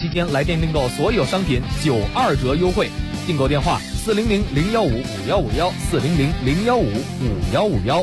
期间来电订购所有商品92折优惠，订购电话400-015-5151，400-015-5151。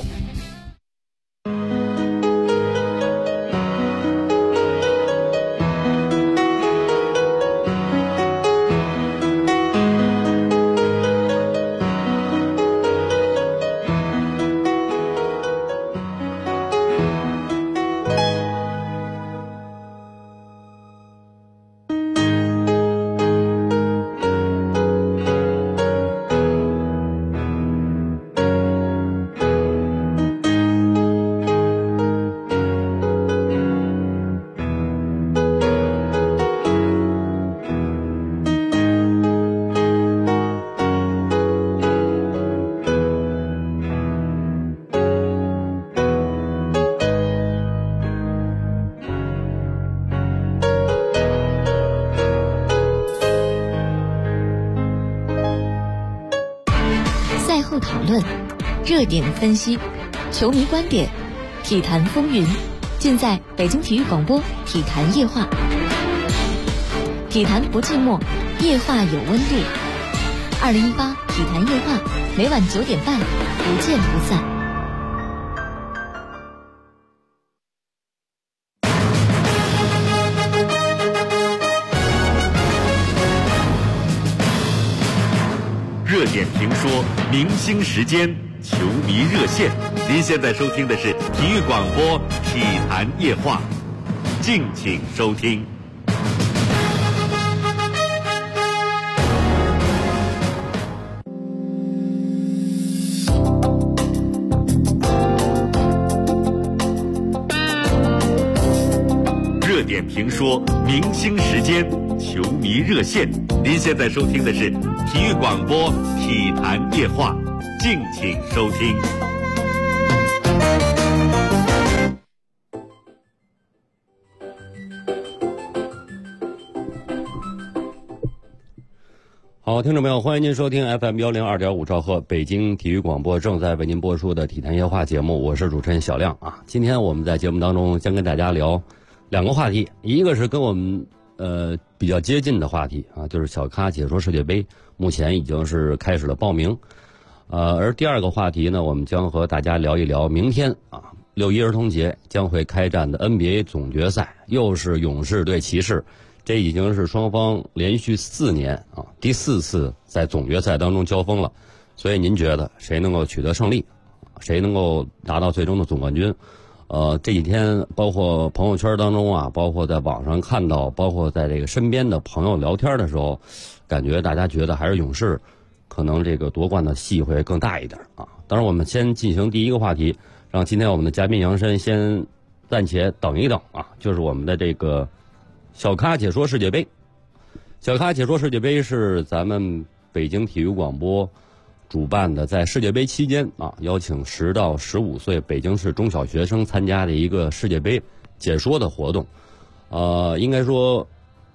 讨论，热点分析，球迷观点，体坛风云，尽在北京体育广播体坛夜话。体坛不寂寞，夜话有温度。2018体坛夜话，每晚9点半，不见不散。 热点评说，明星时间，球迷热线。您现在收听的是体育广播体坛夜话，敬请收听。热点评说，明星时间，球迷热线。您现在收听的是体育广播体坛夜话，敬请收听。 好，听众朋友，欢迎您收听 FM102.5兆赫北京体育广播正在为您播出的体坛夜话节目，我是主持人小亮啊。今天我们在节目当中将跟大家聊两个话题，一个是跟我们比较接近的话题啊，就是小咖解说世界杯，目前已经是开始了报名。而第二个话题呢，我们将和大家聊一聊明天啊6·1儿童节将会开战的 NBA 总决赛，又是勇士对骑士。这已经是双方连续4年啊第4次在总决赛当中交锋了，所以您觉得谁能够取得胜利，谁能够拿到最终的总冠军？这几天包括朋友圈当中啊，包括在网上看到，包括在这个身边的朋友聊天的时候，感觉大家觉得还是勇士可能这个夺冠的戏会更大一点啊。当然我们先进行第一个话题，让今天我们的嘉宾杨申先暂且等一等啊，就是我们的这个小咖解说世界杯。小咖解说世界杯是咱们北京体育广播主办的，在世界杯期间啊，邀请10到15岁北京市中小学生参加的一个世界杯解说的活动。应该说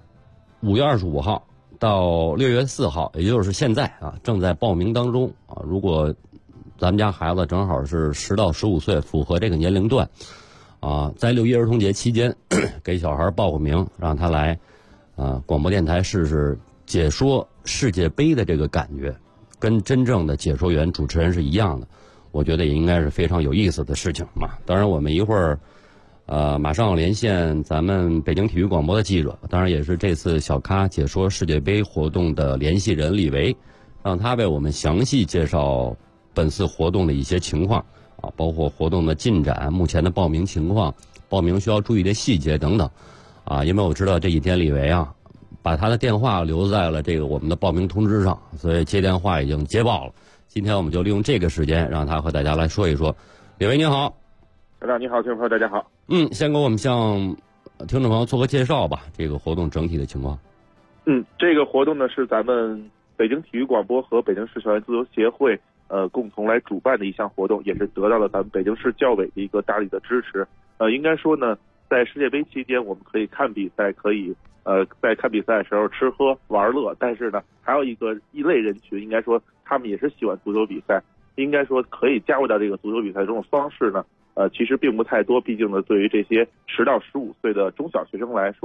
5月25号到6月4号，也就是现在啊，正在报名当中啊。如果咱们家孩子正好是10到15岁，符合这个年龄段啊，在6·1儿童节期间给小孩报个名，让他来广播电台试试解说世界杯的这个感觉，跟真正的解说员主持人是一样的，我觉得也应该是非常有意思的事情嘛。当然我们一会儿马上连线咱们北京体育广播的记者，当然也是这次小咖解说世界杯活动的联系人李维，让他为我们详细介绍本次活动的一些情况啊，包括活动的进展、目前的报名情况、报名需要注意的细节等等啊。因为我知道这几天李维啊把他的电话留在了这个我们的报名通知上，所以接电话已经接爆了。今天我们就利用这个时间让他和大家来说一说。李维你好。 小亮你好，听众朋友大家好。 先给我们向听众朋友做个介绍吧，这个活动整体的情况。 这个活动呢是咱们北京体育广播和北京市校园足球协会共同来主办的一项活动，也是得到了咱们北京市教委的一个大力的支持。应该说呢，在世界杯期间我们可以看比赛，可以在看比赛的时候吃喝玩乐，但是呢还有一类人群，应该说他们也是喜欢足球比赛，应该说可以加入到这个足球比赛中的方式呢其实并不太多，毕竟呢对于这些10到15岁的中小学生来说，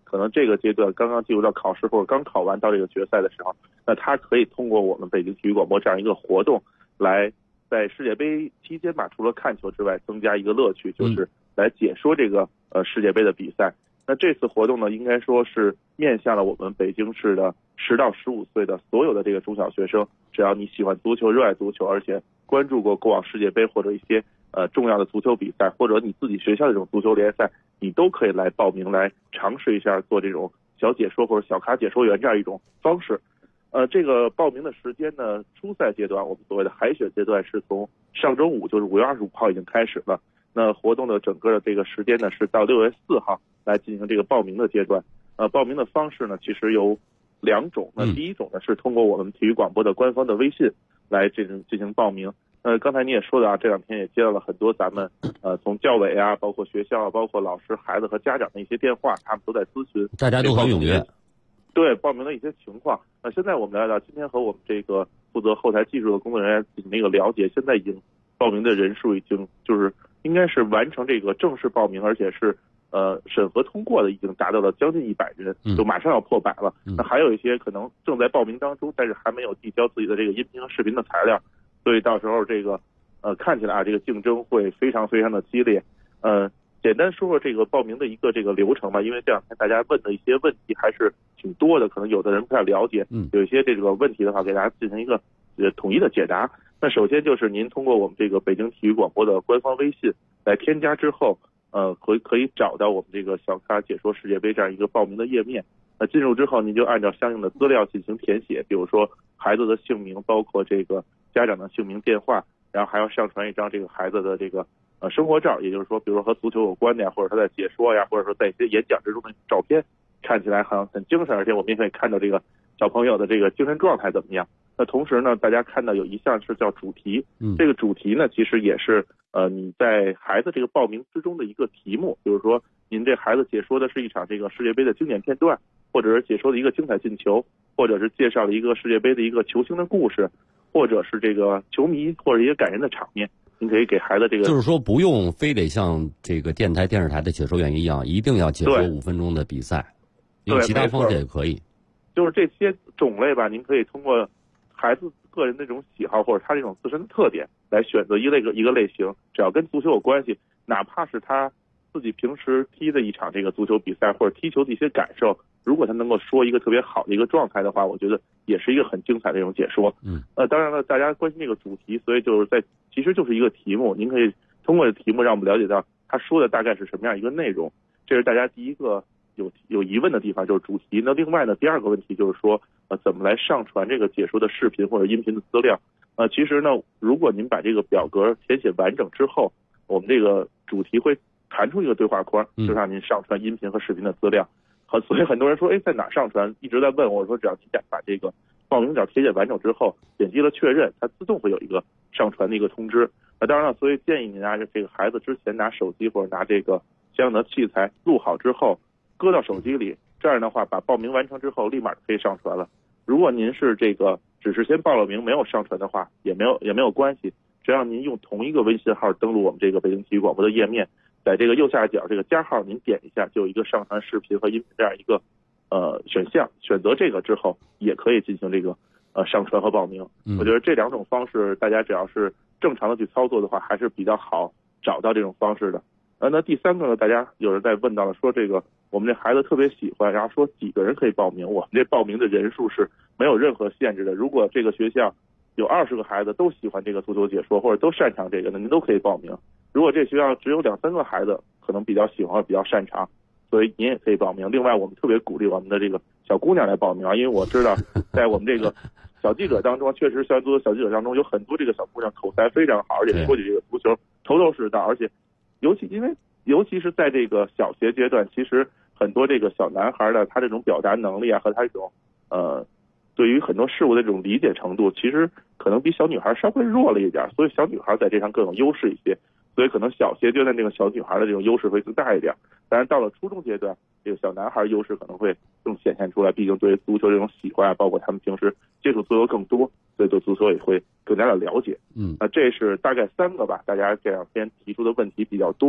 可能这个阶段刚刚进入到考试或者刚考完到这个决赛的时候，那他可以通过我们北京体育广播这样一个活动，来在世界杯期间吧，除了看球之外，增加一个乐趣，就是来解说这个世界杯的比赛。那这次活动呢，应该说是面向了我们北京市的10到15岁的所有的这个中小学生，只要你喜欢足球、热爱足球，而且关注过往世界杯或者一些重要的足球比赛，或者你自己学校的这种足球联赛，你都可以来报名，来尝试一下做这种小解说或者小咖解说员这样一种方式。这个报名的时间呢，初赛阶段我们所谓的海选阶段是从上周五，就是5月25号已经开始了。那活动的整个的这个时间呢，是到6月4号来进行这个报名的阶段。报名的方式呢，其实有2种。那第一种呢，是通过我们体育广播的官方的微信来进行报名。刚才你也说的啊，这2天也接到了很多咱们从教委啊，包括学校，包括老师、孩子和家长的一些电话，他们都在咨询， 大家都很踊跃。 对报名的一些情况。现在我们来到今天和我们这个负责后台技术的工作人员进行一个了解，现在已经报名的人数已经就是应该是完成这个正式报名，而且是审核通过的已经达到了将近100人，就马上要破100了。那还有一些可能正在报名当中，但是还没有递交自己的这个音频和视频的材料，所以到时候这个看起来啊，这个竞争会非常非常的激烈。简单说说这个报名的一个这个流程吧，因为这2天大家问的一些问题还是挺多的，可能有的人不太了解，有一些这个问题的话，给大家进行一个统一的解答。那首先就是您通过我们这个北京体育广播的官方微信来添加之后，可以找到我们这个小咖解说世界杯这样一个报名的页面。那进入之后，您就按照相应的资料进行填写，比如说孩子的姓名，包括这个家长的姓名、电话，然后还要上传一张这个孩子的这个生活照，也就是说，比如说和足球有关的呀，或者他在解说呀，或者说在一些演讲之中的照片，看起来好像很精神，而且我们也可以看到这个小朋友的这个精神状态怎么样。那同时呢，大家看到有一项是叫主题，这个主题呢，其实也是你在孩子这个报名之中的一个题目，比如说您这孩子解说的是一场这个世界杯的经典片段，或者是解说的一个精彩进球，或者是介绍了一个世界杯的一个球星的故事，或者是这个球迷或者一些感人的场面。您可以给孩子这个， 就是说不用非得像这个电视台的解说员一样，一定要解说5分钟的比赛，用其他方式也可以。 就是这些种类吧，您可以通过孩子个人的这种喜好或者他这种自身的特点来选择一个类型，只要跟足球有关系，哪怕是他自己平时踢的一场这个足球比赛或者踢球的一些感受，如果他能够说一个特别好的一个状态的话，我觉得也是一个很精彩的一种解说。当然了，大家关心这个主题，所以就是其实就是一个题目，您可以通过题目让我们了解到他说的大概是什么样一个内容，这是大家第一个有疑问的地方，就是主题。那另外呢，第2个问题就是说怎么来上传这个解说的视频或者音频的资料。其实呢，如果您把这个表格填写完整之后，我们这个主题会弹出一个对话框，就让您上传音频和视频的资料。所以很多人说，在哪上传？一直在问我，说只要你把这个报名表填写完整之后，点击了确认，它自动会有一个上传的一个通知。当然了，所以建议您拿着这个孩子之前拿手机或者拿这个相应的器材录好之后，搁到手机里，这样的话把报名完成之后立马可以上传了。如果您是这个只是先报了名没有上传的话，也没有关系，只要您用同一个微信号登录我们这个北京体育广播的页面，在这个右下角这个加号您点一下，就有一个上传视频和音频这样一个选项，选择这个之后也可以进行这个上传和报名。我觉得这2种方式大家只要是正常的去操作的话，还是比较好找到这种方式的。那第3个呢，大家有人在问到了，说这个我们这孩子特别喜欢，然后说几个人可以报名。我们这报名的人数是没有任何限制的，如果这个学校有20个孩子都喜欢这个足球解说或者都擅长这个，那您都可以报名。如果这学校只有2-3个孩子可能比较喜欢或比较擅长，所以您也可以报名。另外我们特别鼓励我们的这个小姑娘来报名，因为我知道在我们这个小记者当中，确实校园足球小记者当中有很多这个小姑娘口才非常好，而且说起这个足球头头是道，而且尤其是在这个小学阶段，其实很多这个小男孩的他这种表达能力啊和他这种对于很多事物的这种理解程度，其实可能比小女孩稍微弱了一点，所以小女孩在这上更有优势一些，所以可能小学阶段这个小女孩的这种优势会更大一点。当然到了初中阶段，这个小男孩优势可能会更显现出来，毕竟对足球这种喜欢啊，包括他们平时接触足球更多，所以对足球也会更加的了解。这是大概3个吧，大家这2天提出的问题比较多的。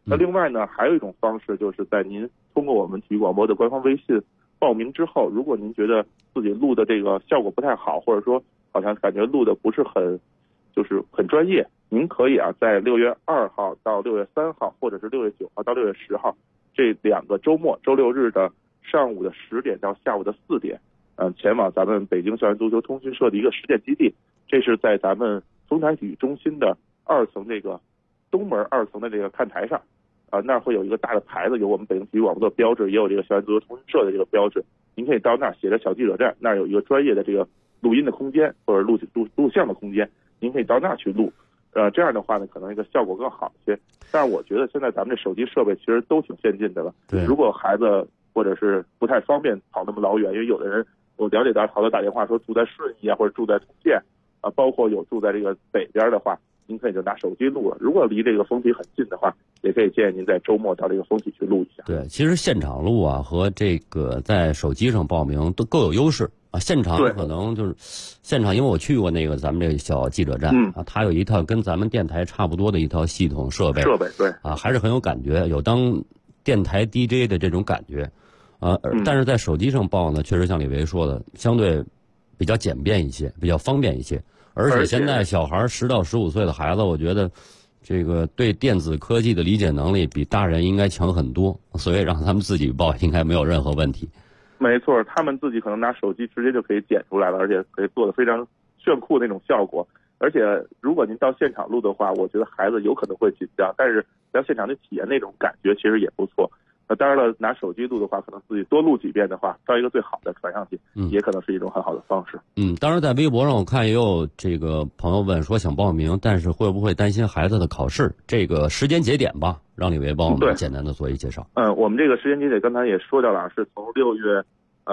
那另外呢，还有一种方式，就是在您通过我们体育广播的官方微信报名之后，如果您觉得自己录的这个效果不太好，或者说好像感觉录的不是很专业，您可以在6月2号到6月3号，或者是6月9号到6月10号这2个周末，周六日的上午的10点到下午的4点，前往咱们北京校园足球通讯社的一个实践基地。这是在咱们丰台体育中心的2层这个东门2层的这个看台上，那儿会有一个大的牌子，有我们北京体育广播的标志，也有这个校园足球通讯社的这个标志。您可以到那儿写着小记者站，那儿有一个专业的这个录音的空间或者录像的空间，您可以到那儿去录。这样的话呢，可能这个效果更好一些。但是我觉得现在咱们这手机设备其实都挺先进的了。 对， 如果孩子或者是不太方便跑那么老远，因为有的人我了解到好多打电话说住在顺义或者住在通县包括有住在这个北边的话，您可以就拿手机录了。如果离这个风体很近的话，也可以建议您在周末到这个风体去录一下。 对，其实现场录和这个在手机上报名都各有优势现场可能就是现场，因为我去过那个咱们这个小记者站它有一套跟咱们电台差不多的一套系统设备对还是很有感觉，有当电台 DJ 的这种感觉但是在手机上报呢，确实像李维说的，相对比较简便一些，比较方便一些。而且现在小孩10到15岁的孩子，我觉得这个对电子科技的理解能力比大人应该强很多，所以让他们自己报应该没有任何问题。 没错，他们自己可能拿手机直接就可以剪出来了，而且可以做得非常炫酷那种效果。而且如果您到现场录的话，我觉得孩子有可能会紧张，但是在现场的体验那种感觉其实也不错。当然了，拿手机录的话，可能自己多录几遍的话，挑一个最好的传上去，也可能是一种很好的方式。 当然在微博上我看也有这个朋友问说想报名，但是会不会担心孩子的考试？这个时间节点吧，让李维帮我们简单的做一介绍。 我们这个时间节点刚才也说到了，是从5月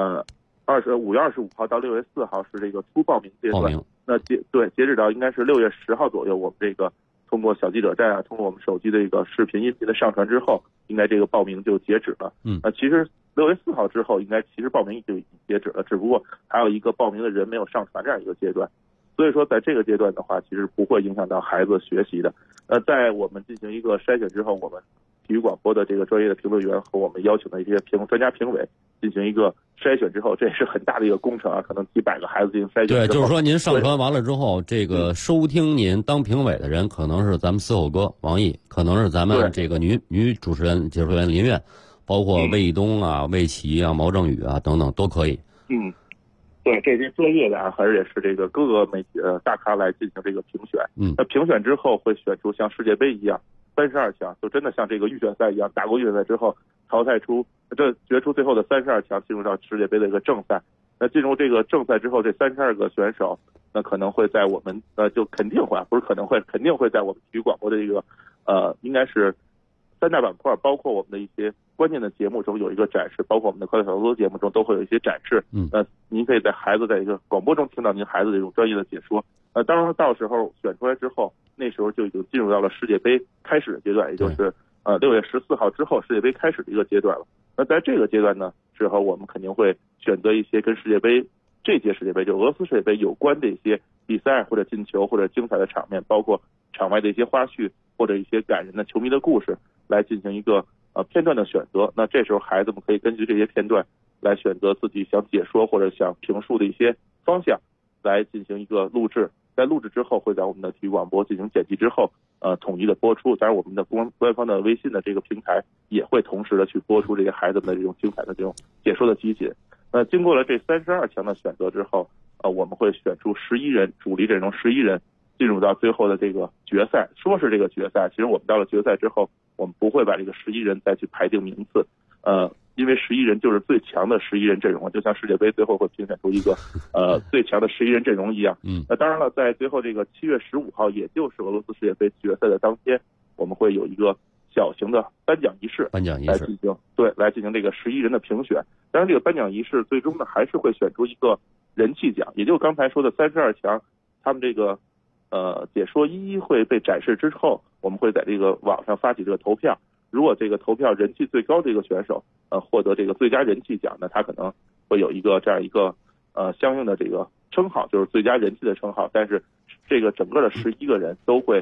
25号到6月4号是这个初报名阶段。那截止到应该是6月10号左右，我们这个通过小记者站通过我们手机的一个视频音频的上传之后，应该这个报名就截止了。其实6月4号之后，应该其实报名就已经截止了，只不过还有一个报名的人没有上传这样一个阶段。所以说在这个阶段的话，其实不会影响到孩子学习的。在我们进行一个筛选之后，我们体育广播的这个专业的评论员和我们邀请的一些专家评委进行一个筛选之后，这也是很大的一个工程啊，可能几百个孩子进行筛选。 对，就是说您上传完了之后，这个收听您当评委的人可能是咱们嘶吼哥王毅，可能是咱们这个女主持人解说员林苑，包括魏一东魏琪毛正宇等等都可以。 对，这些专业的而且是这个各个媒体大咖来进行这个评选。那评选之后会选出像世界杯一样32强，就真的像这个预选赛一样，打过预选赛之后淘汰出决出最后的32强，进入到世界杯的一个正赛。那进入这个正赛之后，这32个选手那可能会在我们就肯定会不是可能会肯定会在我们体育广播的这个应该是3大板块，包括我们的一些关键的节目中有一个展示，包括我们的快乐小说节目中都会有一些展示。您可以在孩子在一个广播中听到您孩子的这种专业的解说。当然到时候选出来之后，那时候就已经进入到了世界杯开始的阶段，也就是6月14号之后世界杯开始的一个阶段了。那在这个阶段呢，之后我们肯定会选择一些跟世界杯这届世界杯就俄罗斯世界杯有关的一些比赛或者进球或者精彩的场面，包括场外的一些花絮或者一些感人的球迷的故事，来进行一个片段的选择。那这时候孩子们可以根据这些片段来选择自己想解说或者想评述的一些方向，来进行一个录制。在录制之后，会在我们的体育广播进行剪辑之后，统一的播出。当然，我们的官方的微信的这个平台也会同时的去播出这些孩子们的这种精彩的这种解说的集锦。经过了这32强的选择之后，我们会选出11人，主力阵容11人，进入到最后的这个决赛。说是这个决赛，其实我们到了决赛之后，我们不会把这个11人再去排定名次，因为11人就是最强的11人阵容，就像世界杯最后会评选出一个最强的11人阵容一样。那当然了，在最后这个7月15号，也就是俄罗斯世界杯决赛的当天，我们会有一个小型的颁奖仪式来进行这个11人的评选。当然，这个颁奖仪式最终呢还是会选出一个人气奖，也就是刚才说的32强，他们这个解说一会被展示之后，我们会在这个网上发起这个投票。如果这个投票人气最高的一个选手获得这个最佳人气奖呢，他可能会有一个这样一个相应的这个称号，就是最佳人气的称号。但是这个整个的11个人都会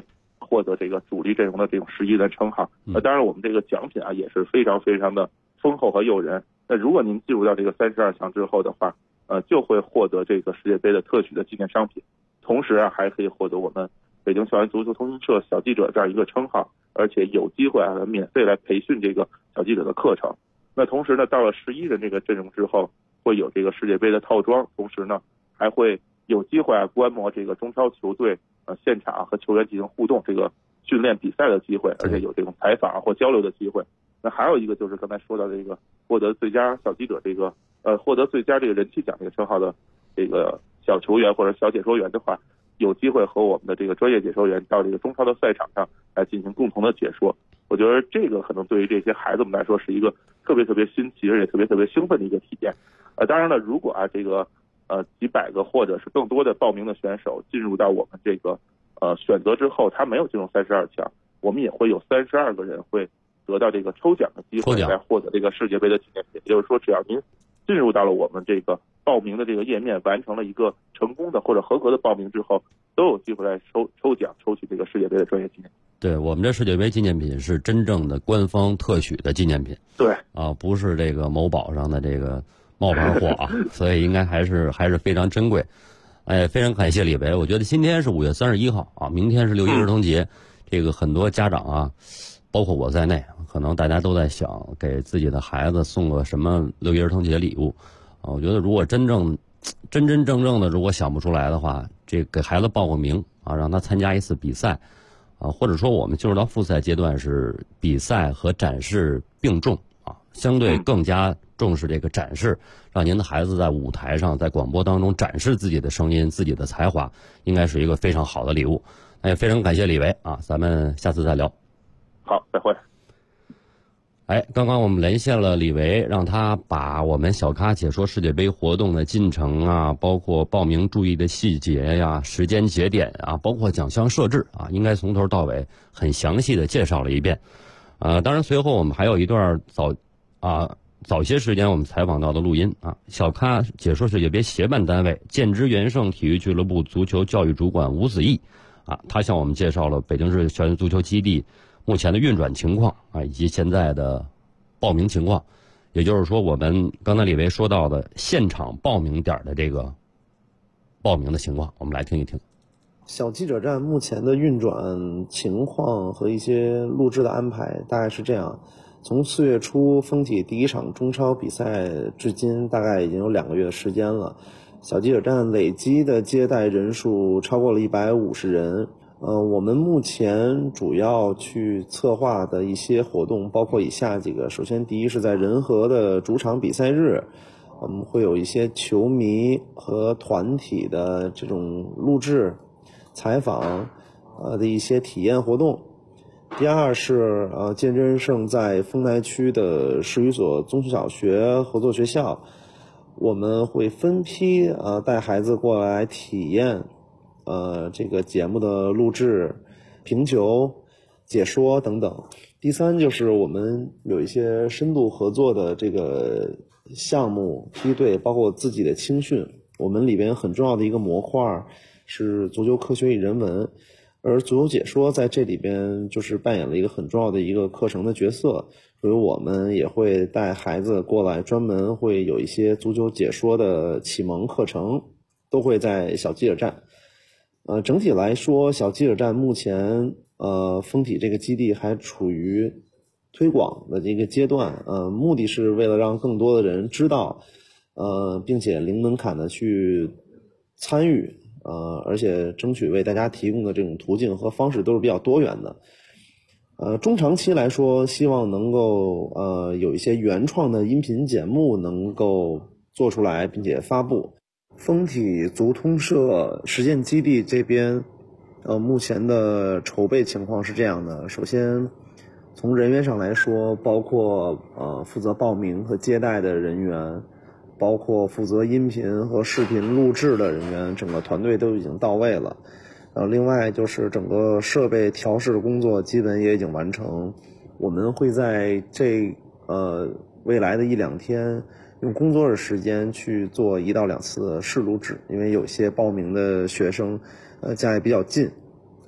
获得这个主力阵容的这种11人称号。当然我们这个奖品啊也是非常非常的丰厚和诱人。那如果您进入到这个32强之后的话，就会获得这个世界杯的特许的纪念商品，同时啊还可以获得我们北京校园足球通讯社小记者这样一个称号，而且有机会啊免费来培训这个小记者的课程。那同时呢，到了11人这个阵容之后，会有这个世界杯的套装，同时呢还会有机会啊观摩这个中超球队现场和球员进行互动，这个训练比赛的机会，而且有这种采访或交流的机会。那还有一个就是刚才说到这个获得最佳小记者这个获得最佳这个人气奖这个称号的这个小球员或者小解说员的话，有机会和我们的这个专业解说员到这个中超的赛场上来进行共同的解说。我觉得这个可能对于这些孩子们来说是一个特别特别新奇而且特别特别兴奋的一个体验。当然了，如果啊这个几百个或者是更多的报名的选手进入到我们这个选择之后，他没有进入32强，我们也会有32个人会得到这个抽奖的机会来获得这个世界杯的纪念品。也就是说，只要您进入到了我们这个报名的这个页面，完成了一个成功的或者合格的报名之后，都有机会来抽奖，抽取这个世界杯的专业纪念品。 对，我们这世界杯纪念品是真正的官方特许的纪念品。对啊，不是这个某宝上的这个冒牌货啊，所以应该还是非常珍贵。非常感谢李维。我觉得今天是5月31号啊，明天是6一儿童节，这个很多家长啊，包括我在内，可能大家都在想给自己的孩子送个什么6一儿童节礼物啊。我觉得如果真正的如果想不出来的话，这给孩子报个名啊，让他参加一次比赛啊，或者说我们进入到复赛阶段是比赛和展示并重啊，相对更加重视这个展示，让您的孩子在舞台上在广播当中展示自己的声音自己的才华，应该是一个非常好的礼物。也非常感谢李维啊，咱们下次再聊。 好，再会。 刚刚我们连线了李维，让他把我们小咖解说世界杯活动的进程啊，包括报名注意的细节呀、时间节点啊，包括奖项设置啊，应该从头到尾很详细的介绍了一遍。当然随后我们还有一段早些时间我们采访到的录音啊，小咖解说世界杯协办单位建之元盛体育俱乐部足球教育主管吴子毅啊，他向我们介绍了北京市校园足球基地目前的运转情况啊，以及现在的报名情况。也就是说，我们刚才李维说到的现场报名点的这个报名的情况，我们来听一听。 小记者站目前的运转情况和一些录制的安排大概是这样：从4月初丰体第一场中超比赛至今，大概已经有2个月的时间了。小记者站累积的接待人数超过了150人。我们目前主要去策划的一些活动包括以下几个。首先，第一是在仁和的主场比赛日，我们会有一些球迷和团体的这种录制、采访的一些体验活动。第二是建之元盛在丰台区的市语所综合小学合作学校，我们会分批带孩子过来体验这个节目的录制、评球、解说等等。第三就是我们有一些深度合作的这个项目梯队，包括自己的青训。我们里边很重要的一个模块是足球科学与人文，而足球解说在这里边就是扮演了一个很重要的一个课程的角色。所以我们也会带孩子过来，专门会有一些足球解说的启蒙课程，都会在小记者站。整体来说，小记者站目前丰体这个基地还处于推广的这个阶段，目的是为了让更多的人知道，并且零门槛的去参与，而且争取为大家提供的这种途径和方式都是比较多元的。中长期来说，希望能够有一些原创的音频节目能够做出来并且发布。丰体足通社实践基地这边目前的筹备情况是这样的。首先从人员上来说，包括负责报名和接待的人员，包括负责音频和视频录制的人员，整个团队都已经到位了。另外就是整个设备调试的工作基本也已经完成。我们会在未来的1-2天用工作日时间去做1到2次试录制，因为有些报名的学生家也比较近，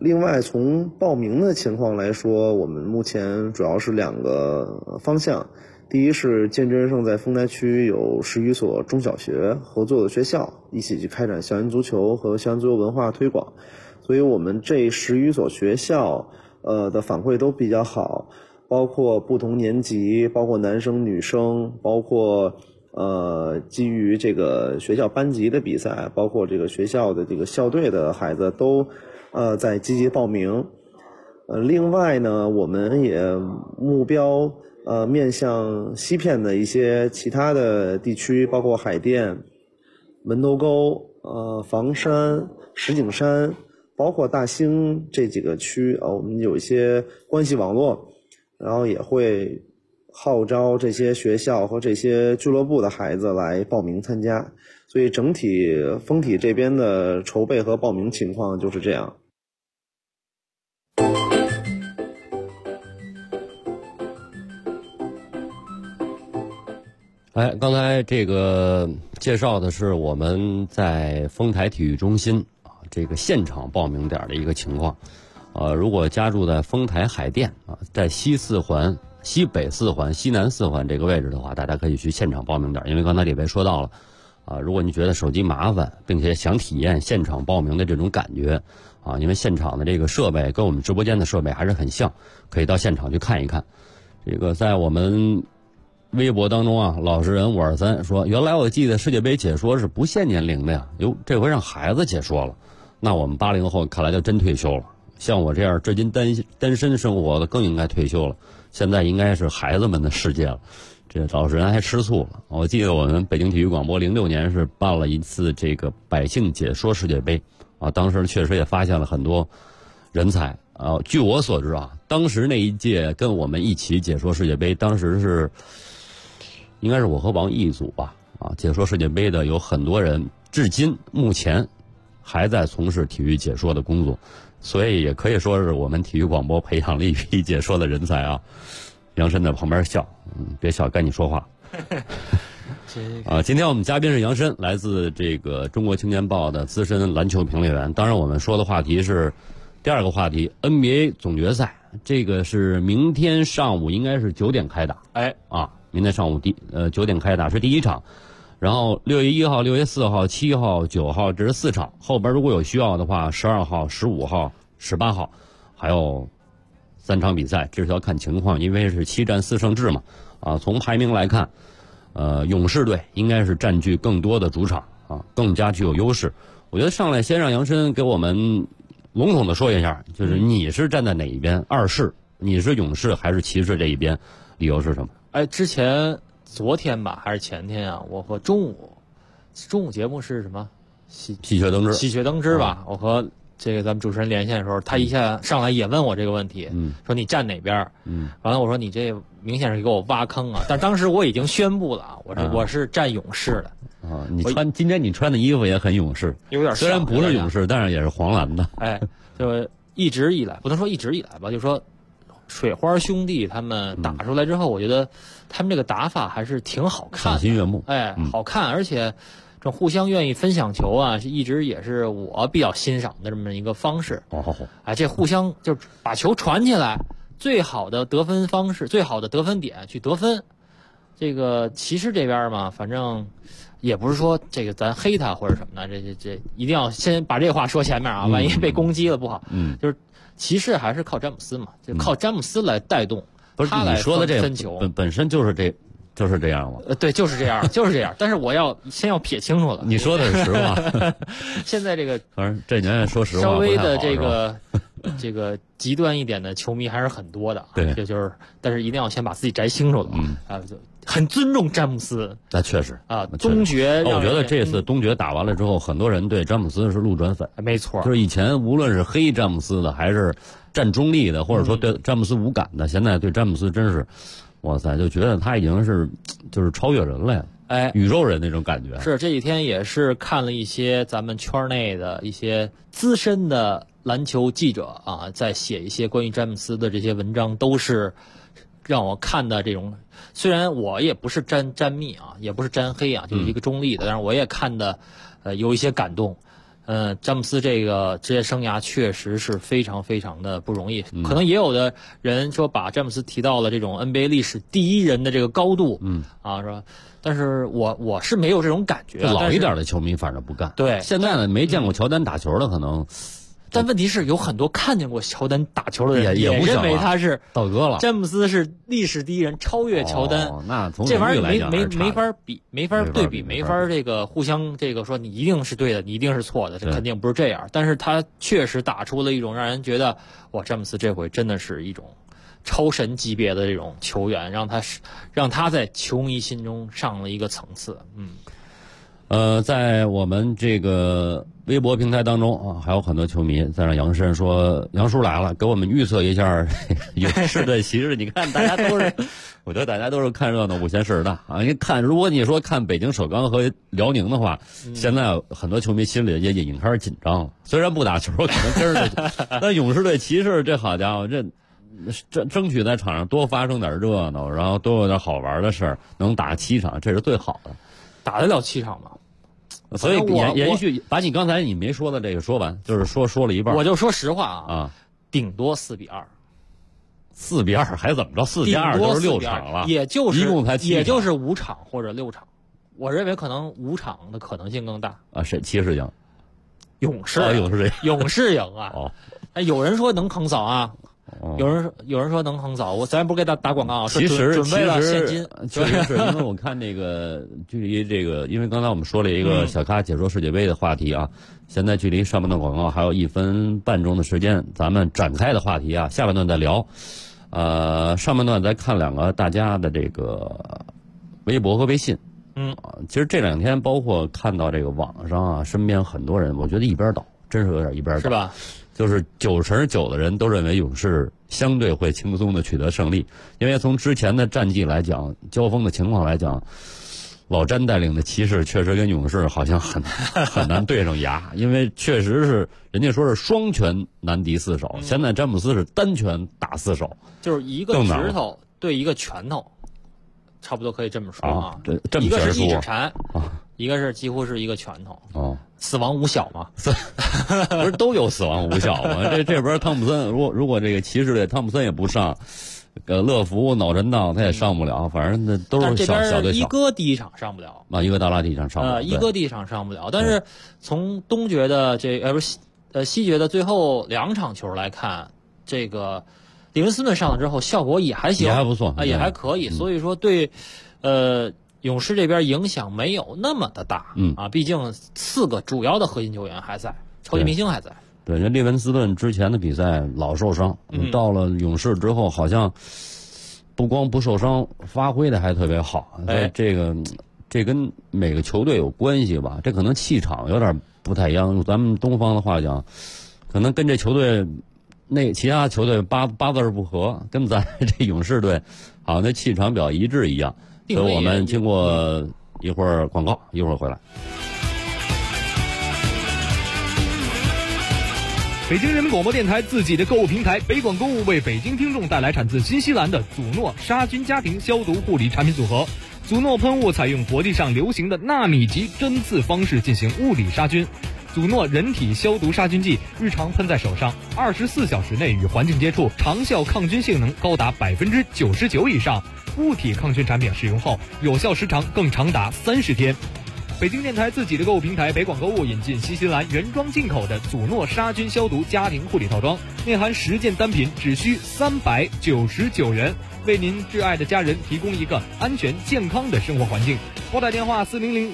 另外，从报名的情况来说，我们目前主要是2个方向。第一是建真盛在丰台区有10余所中小学合作的学校，一起去开展校园足球和校园足球文化推广。所以我们这10余所学校的反馈都比较好，包括不同年级，包括男生女生，包括基于这个学校班级的比赛，包括这个学校的这个校队的孩子都在积极报名。另外呢，我们也目标面向西片的一些其他的地区，包括海淀、门头沟、房山、石景山，包括大兴这几个区我们有一些关系网络，然后也会号召这些学校和这些俱乐部的孩子来报名参加。所以整体丰体这边的筹备和报名情况就是这样。 刚才这个介绍的是我们在丰台体育中心这个现场报名点的一个情况。如果家住在丰台海淀在西4环、西北4环、西南4环这个位置的话，大家可以去现场报名点，因为刚才李贝说到了如果你觉得手机麻烦，并且想体验现场报名的这种感觉因为现场的这个设备跟我们直播间的设备还是很像，可以到现场去看一看。这个在我们微博当中老实人523说，原来我记得世界杯解说是不限年龄的呀，这回让孩子解说了，那我们80后看来就真退休了。像我这样至今单身生活的更应该退休了，现在应该是孩子们的世界了。这老实人还吃醋了。我记得我们北京体育广播06年是办了一次这个百姓解说世界杯当时确实也发现了很多人才据我所知当时那一届跟我们一起解说世界杯，当时是应该是我和王毅组吧解说世界杯的有很多人至今目前还在从事体育解说的工作，所以也可以说是我们体育广播培养了一批解说的人才杨申在旁边笑，别笑，该你说话。今天我们嘉宾是杨申，来自这个中国青年报的资深篮球评论员。当然我们说的话题是第2个话题 NBA 总决赛，这个是明天上午应该是9点开打。明天上午9点开打是第1场，然后6月1号、6月4号、7号、9号这是4场，后边如果有需要的话12号、15号、18号还有3场比赛，这是要看情况，因为是7战4胜制嘛。从排名来看，勇士队应该是占据更多的主场更加具有优势。我觉得上来先让杨申给我们笼统的说一下，就是你是站在哪一边？二世，你是勇士还是骑士这一边？理由是什么？ 之前昨天吧还是前天我和中午节目是什么？喜鹊登之。 喜鹊登之吧。我和这个咱们主持人连线的时候，他一下上来也问我这个问题，说你站哪边？完了我说你这明显是给我挖坑但当时我已经宣布了我是站勇士的。 今天你穿的衣服也很勇士， 有点虽然不是勇士，但是也是黄蓝的。 就一直以来，不能说一直以来吧，就说水花兄弟他们打出来之后，我觉得他们这个打法还是挺好看的， 赏心悦目。 好看，而且这互相愿意分享球一直也是我比较欣赏的这么一个方式。这互相就把球传起来，最好的得分方式，最好的得分点去得分。这个骑士这边嘛，反正也不是说这个咱黑他或者什么的，这一定要先把这话说前面万一被攻击了不好。就是骑士还是靠詹姆斯嘛，就靠詹姆斯来带动， 不是他来你说的这分球本身就是这样吗？ 对，就是这样，就是这样。但是我先要撇清楚了， 你说的是实话。 现在这个， 反正这年说实话， 稍微的这个极端一点的球迷还是很多的。 对， 但是一定要先把自己摘清楚了。就很尊重詹姆斯。 那确实东决。 我觉得这次东决打完了之后，很多人对詹姆斯是路转粉。 没错， 就是以前无论是黑詹姆斯的，还是站中立的，或者说对詹姆斯无感的，现在对詹姆斯真是。哇塞，就觉得他已经是就是超越人类了，宇宙人那种感觉。 是这几天也是看了一些咱们圈内的一些资深的篮球记者在写一些关于詹姆斯的这些文章，都是让我看的这种。虽然我也不是詹密也不是詹黑就是一个中立的，但是我也看的有一些感动。 詹姆斯这个职业生涯确实是非常非常的不容易。可能也有的人说把詹姆斯提到了这种 NBA 历史第一人的这个高度，是吧？但是我是没有这种感觉。 老一点的球迷反正不干。 对， 现在呢没见过乔丹打球的可能。 但问题是，有很多看见过乔丹打球的人也不认为他是道哥了， 詹姆斯是历史第一人，超越乔丹。 那从这玩意儿没法比，没法对比，没法这个互相这个说你一定是对的，你一定是错的，这肯定不是这样。但是他确实打出了一种让人觉得，哇，詹姆斯这回真的是一种超神级别的这种球员，让他在球迷心中上了一个层次。 在我们这个微博平台当中啊，还有很多球迷在让杨申说杨叔来了，给我们预测一下勇士的骑士。你看大家都是，我觉得大家都是看热闹不嫌事儿大啊。你看，如果你说看北京首钢和辽宁的话，现在很多球迷心里也已经开始紧张了。虽然不打球，可能跟着那勇士队骑士这好家伙，这争取在场上多发生点热闹，然后多有点好玩的事儿，能打7场，这是最好的。 打得了7场吗？ 所以延续把你刚才你没说的这个说完，就是说了一半。 我就说实话啊，顶多4-2，4-2 还怎么着？4-2都是6场了， 也就是一共才7场， 也就是5场或者6场。我认为可能5场的可能性更大啊。谁骑士赢？ 勇士赢啊！有人说能横扫啊。有人说能横扫，咱不给他打广告啊。 其实准备了现金， 确实是因为我看这个距离这个，因为刚才我们说了一个小咖解说世界杯的话题啊，现在距离上半段广告还有1分半钟的时间，咱们展开的话题啊，下半段再聊。上半段再看2个大家的这个微博和微信。其实这2天包括看到这个网上啊，身边很多人，我觉得一边倒，真是有点一边倒， 是吧？ 就是99%的人都认为勇士相对会轻松的取得胜利，因为从之前的战绩来讲，交锋的情况来讲，老詹带领的骑士确实跟勇士好像很难对上牙，因为确实是人家说是双拳难敌4手，现在詹姆斯是单拳打4手， 就是一个指头对一个拳头，差不多可以这么说啊。 这么一个是1指禅，一个是几乎是一个拳头。死亡五小嘛， 不是都有死亡五小吗？这边汤普森，如果这个骑士队汤普森也不上，乐福脑震荡他也上不了，反正那都是小对小。 一哥第1场上不了啊，一哥到拉第1场上不了， 一哥第1场上不了。但是从东决的西决的最后2场球来看，这个里文斯顿上了之后效果也还行， 也还不错也还可以。所以说对勇士这边影响没有那么的大，毕竟4个主要的核心球员还在，超级明星还在。 对，人利文斯顿之前的比赛老受伤，到了勇士之后好像不光不受伤，发挥的还特别好。这跟每个球队有关系吧？这可能气场有点不太一样。用咱们东方的话讲，可能跟这球队其他球队八字不合，跟咱这勇士队好像那气场比较一致一样。所以我们经过一会儿广告，一会儿回来。 北京人民广播电台自己的购物平台北广购物为北京听众带来产自新西兰的祖诺杀菌家庭消毒护理产品组合。祖诺喷雾采用国际上流行的纳米级针刺方式进行物理杀菌。祖诺人体消毒杀菌剂日常喷在手上，24小时内与环境接触，长效抗菌性能高达99%以上。物体抗菌产品使用后，有效时长更长达30天。北京电台自己的购物平台北广购物引进新西兰原装进口的祖诺杀菌消毒家庭护理套装，内含10件单品，只需399元，为您挚爱的家人提供一个安全健康的生活环境。拨打电话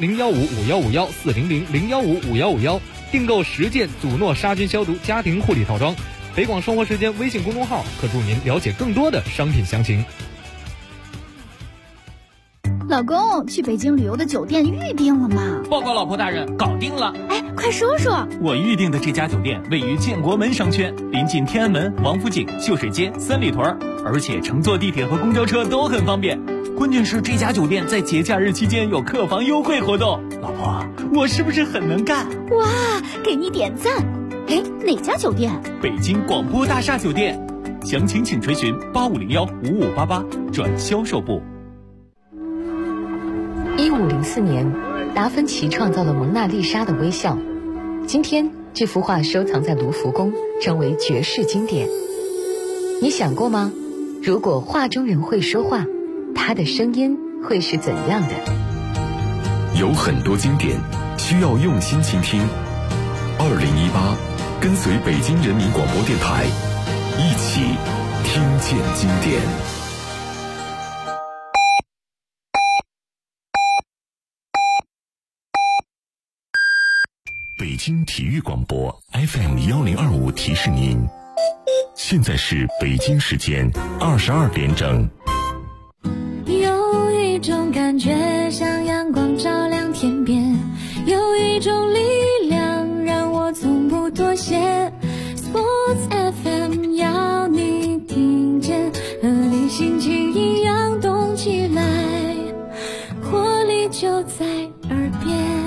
400-015-5151，400-015-5151，订购10件祖诺杀菌消毒家庭护理套装。北广生活时间微信公众号可助您了解更多的商品详情。 老公，去北京旅游的酒店预定了吗？ 报告老婆大人，搞定了。 哎，快说说。 我预定的这家酒店位于建国门商圈，临近天安门、王府井、秀水街、三里屯，而且乘坐地铁和公交车都很方便。关键是这家酒店在节假日期间有客房优惠活动。老婆，我是不是很能干？ 哇，给你点赞。哎，哪家酒店？ 北京广播大厦酒店。详情请垂询8501-5588转销售部。 1504年，达芬奇创造了蒙娜丽莎的微笑。 今天这幅画收藏在卢浮宫，成为绝世经典。你想过吗？如果画中人会说话，他的声音会是怎样的？ 有很多经典需要用心倾听。2018，跟随北京人民广播电台，一起听见经典。北京体育广播 FM1025提示您，现在是北京时间22点整。 有一种感觉像阳光照亮天边，有一种力量让我从不妥协。Sports FM 要你听见，和你心情一样动起来，活力就在耳边。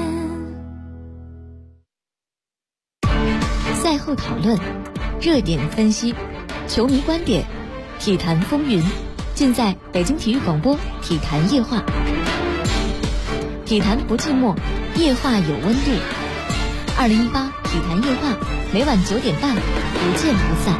赛后讨论，热点分析，球迷观点，体坛风云，尽在北京体育广播体坛夜话。体坛不寂寞，夜话有温度。2018体坛夜话，每晚9点半，不见不散。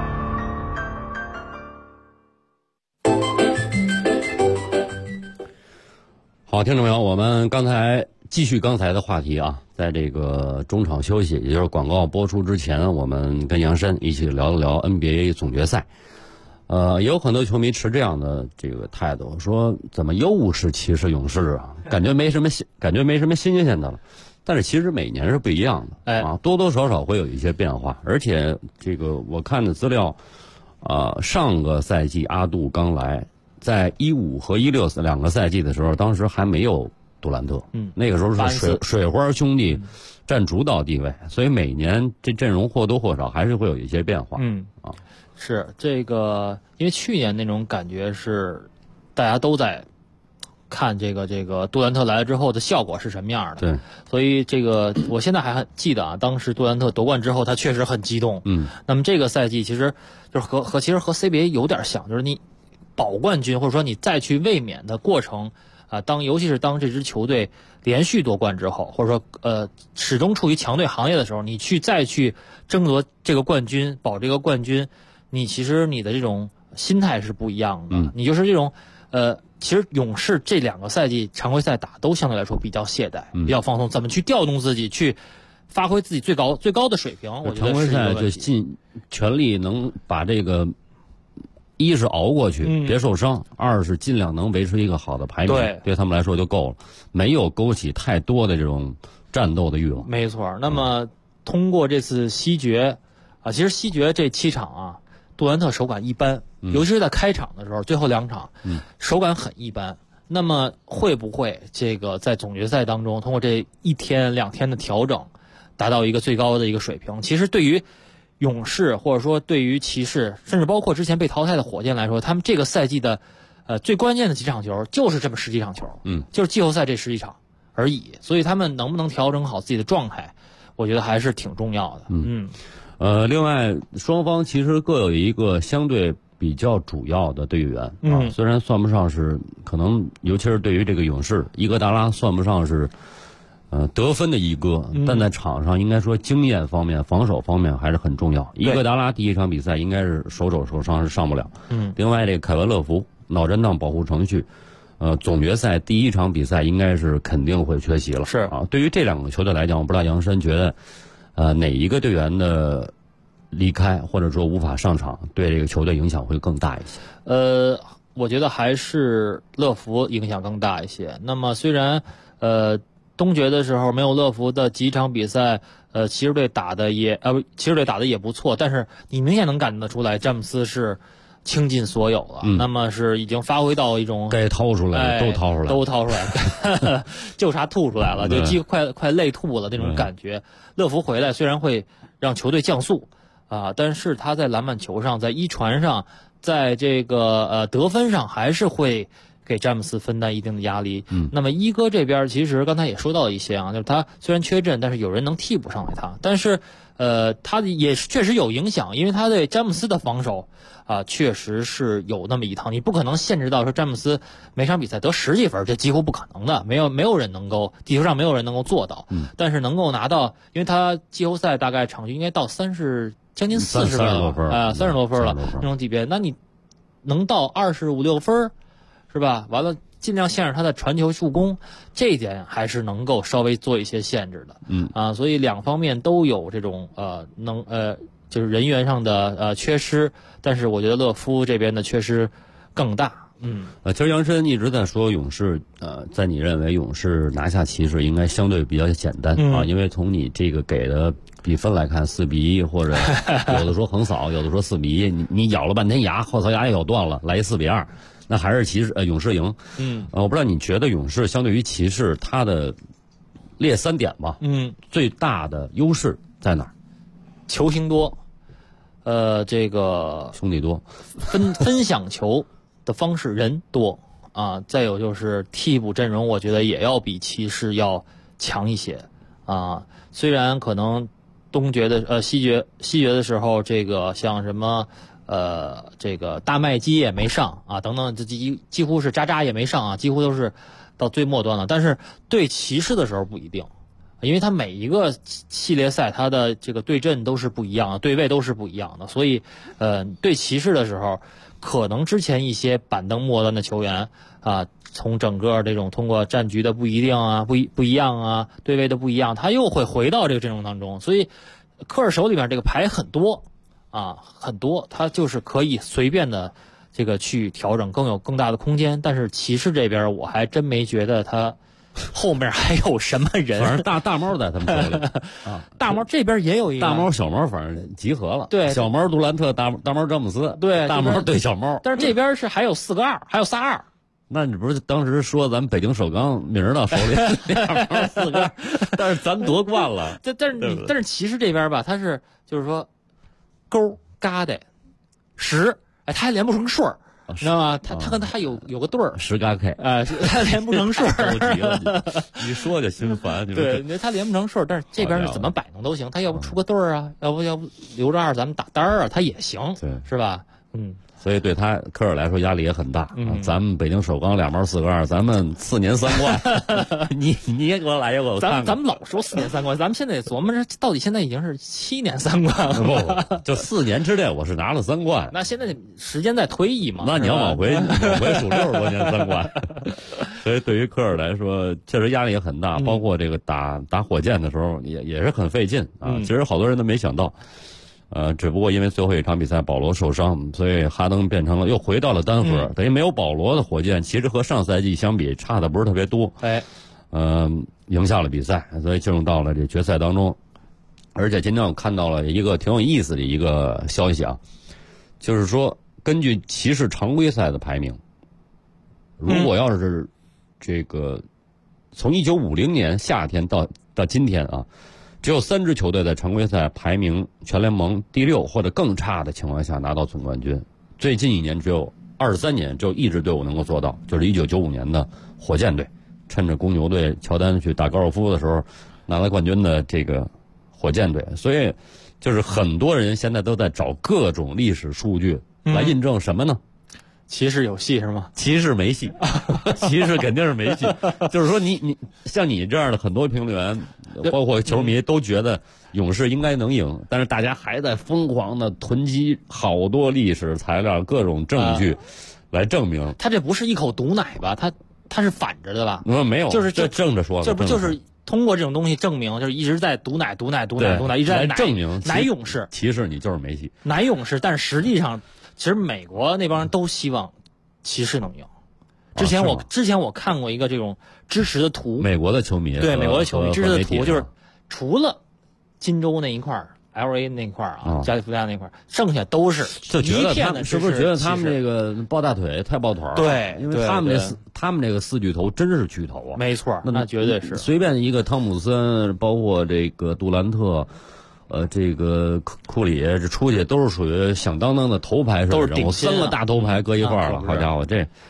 好，听众朋友，我们继续刚才的话题啊，在这个中场休息，也就是广告播出之前，我们跟杨申一起聊了聊 NBA 总决赛。也有很多球迷持这样的这个态度，说怎么又是骑士勇士啊？感觉没什么新鲜的了。但是其实每年是不一样的，啊，多多少少会有一些变化。而且这个我看的资料，上个赛季阿杜刚来，在15和16两个赛季的时候，当时还没有杜兰特，那个时候是水花兄弟占主导地位，所以每年这阵容或多或少还是会有一些变化。 是这个，因为去年那种感觉是大家都在看这个杜兰特来了之后的效果是什么样的。 对， 所以这个我现在还记得啊，当时杜兰特夺冠之后，他确实很激动。那么这个赛季其实就是其实和 CBA 有点像，就是你保冠军或者说你再去卫冕的过程啊，尤其是当这支球队连续夺冠之后，或者说始终处于强队行列的时候，你再去争夺这个冠军，保这个冠军。其实你的这种心态是不一样的，你就是这种其实勇士这2个赛季常规赛打都相对来说比较懈怠，比较放松，怎么去调动自己，去发挥自己最高的水平，我觉得是一个问题。常规赛就尽全力能把这个一是熬过去，别受伤；二是尽量能维持一个好的排名，对他们来说就够了，没有勾起太多的这种战斗的欲望。 没错。那么通过这次西决啊，其实西决这7场啊。杜兰特手感一般，尤其是在开场的时候，最后2场，手感很一般。那么会不会这个在总决赛当中，通过这1天2天的调整，达到一个最高的一个水平？其实对于勇士或者说对于骑士，甚至包括之前被淘汰的火箭来说，他们这个赛季的最关键的几场球就是这么10几场球，就是季后赛这10几场而已。所以他们能不能调整好自己的状态，我觉得还是挺重要的。 另外双方其实各有一个相对比较主要的队员啊，虽然算不上是可能，尤其是对于这个勇士，伊戈达拉算不上是得分的一哥，但在场上应该说经验方面、防守方面还是很重要。伊戈达拉第1场比赛应该是手肘受伤是上不了。另外这个凯文勒福脑震荡保护程序，总决赛第1场比赛应该是肯定会缺席了。 是啊，对于这2个球队来讲，我不知道杨申觉得。哪一个队员的离开或者说无法上场，对这个球队影响会更大一些？ 我觉得还是乐福影响更大一些。那么虽然东决的时候没有乐福的几场比赛，骑士队打的也不错，但是你明显能感觉得出来，詹姆斯是倾尽所有了，那么是已经发挥到一种该掏出来都掏出来，就差吐出来了，就快累吐了那种感觉。乐福回来虽然会让球队降速啊，但是他在篮板球上，在一传上，在这个得分上还是会给詹姆斯分担一定的压力。那么一哥这边其实刚才也说到一些啊，就是他虽然缺阵，但是有人能替补上来他，但是他也确实有影响，因为他对詹姆斯的防守确实是有那么一套，你不可能限制到说詹姆斯每场比赛得10几分，这几乎不可能的，没有人能够，地球上没有人能够做到。但是能够拿到，因为他季后赛大概场均应该到将近40 多分 30多分了那种级别，那你能到25、6分，是吧？完了，尽量限制他的传球助攻，这一点还是能够稍微做一些限制的。所以两方面都有这种就是人员上的缺失，但是我觉得勒夫这边的缺失更大。 其实杨申一直在说勇士，在你认为勇士拿下骑士应该相对比较简单因为从你这个给的比分来看，4-1，或者有的说横扫，有的说4-1，你咬了半天牙，后槽牙也咬断了，来一4-2，那还是勇士赢。我不知道你觉得勇士相对于骑士，他的列3点吧，最大的优势在哪儿？ 球星多，这个兄弟多， 分享球的方式人多再有就是替补阵容，我觉得也要比骑士要强一些虽然可能东决的西决的时候，这个像什么这个大麦基也没上等等，这几乎是渣也没上几乎都是到最末端了。但是对骑士的时候不一定，因为他每一个系列赛他的这个对阵都是不一样的，对位都是不一样的，所以对骑士的时候，可能之前一些板凳末端的球员从整个这种通过战局的不一定不一样对位的不一样，他又会回到这个阵容当中。所以科尔手里面这个牌很多很多，他就是可以随便的这个去调整，有更大的空间。但是骑士这边我还真没觉得他后面还有什么人， 反正大猫在他们手里大猫这边也有一个大猫小猫，反正集合了。 对， 小猫杜兰特，大猫詹姆斯， 对， 大猫对小猫。 但是这边是还有4个2，还有仨2。 那你不是当时说咱们北京首钢名儿呢手里2猫4个，但是咱夺冠了。 但是骑士这边吧，他是就是说勾嘎的10，他还连不成顺儿。你知道吗？他跟他有个对儿 10嘎 K， 他连不成顺儿。你说就心烦。 对，他连不成顺儿，但是这边是怎么摆弄都行。他要不出个对儿要不留着2咱们打单儿他也行，是吧？ 所以对他科尔来说压力也很大。咱们北京首钢2猫4个2，咱们4年3冠。你也给我来一个， 咱们老说4年3冠，咱们现在琢磨着到底现在已经是7年3冠了。不，就4年之内我是拿了3冠。 那现在时间在推移嘛？ 那你要往回数60多年3冠。所以对于科尔来说，确实压力也很大。包括这个打火箭的时候，也是很费劲其实好多人都没想到。只不过因为最后一场比赛保罗受伤，所以哈登变成了又回到了单核，等于没有保罗的火箭其实和上赛季相比差的不是特别多。赢下了比赛，所以进入到了这决赛当中。而且今天我看到了一个挺有意思的一个消息就是说根据骑士常规赛的排名，如果要是这个从1950年夏天到今天只有3支球队在常规赛排名全联盟第6或者更差的情况下拿到总冠军。最近一年只有23年，只有1支队伍能够做到，就是1995年的火箭队，趁着公牛队乔丹去打高尔夫的时候拿了冠军的这个火箭队。所以就是很多人现在都在找各种历史数据来印证什么呢？ 骑士有戏是吗？ 骑士没戏，骑士肯定是没戏。就是说你像你这样的很多评论员，包括球迷都觉得勇士应该能赢，但是大家还在疯狂的囤积好多历史材料、各种证据来证明。 他这不是一口毒奶吧？他是反着的吧？ 没有， 就是这正着说了， 这不就是通过这种东西证明，就是一直在毒奶，一直在证明奶勇士。 骑士你就是没戏， 奶勇士，但是实际上。其实美国那帮人都希望骑士能赢。之前我看过一个这种支持的图， 美国的球迷对美国的球迷支持的图，就是除了金州那一块 LA 那块加利福尼亚那块，剩下都是一片的。 是不是觉得他们这个抱大腿太抱团？ 对， 因为他们这个4巨头真是巨头没错，那绝对是。 随便一个汤姆森，包括这个杜兰特。这个库里这出去都是属于响当当的头牌式的人物，3个大头牌搁一块儿了，好家伙，这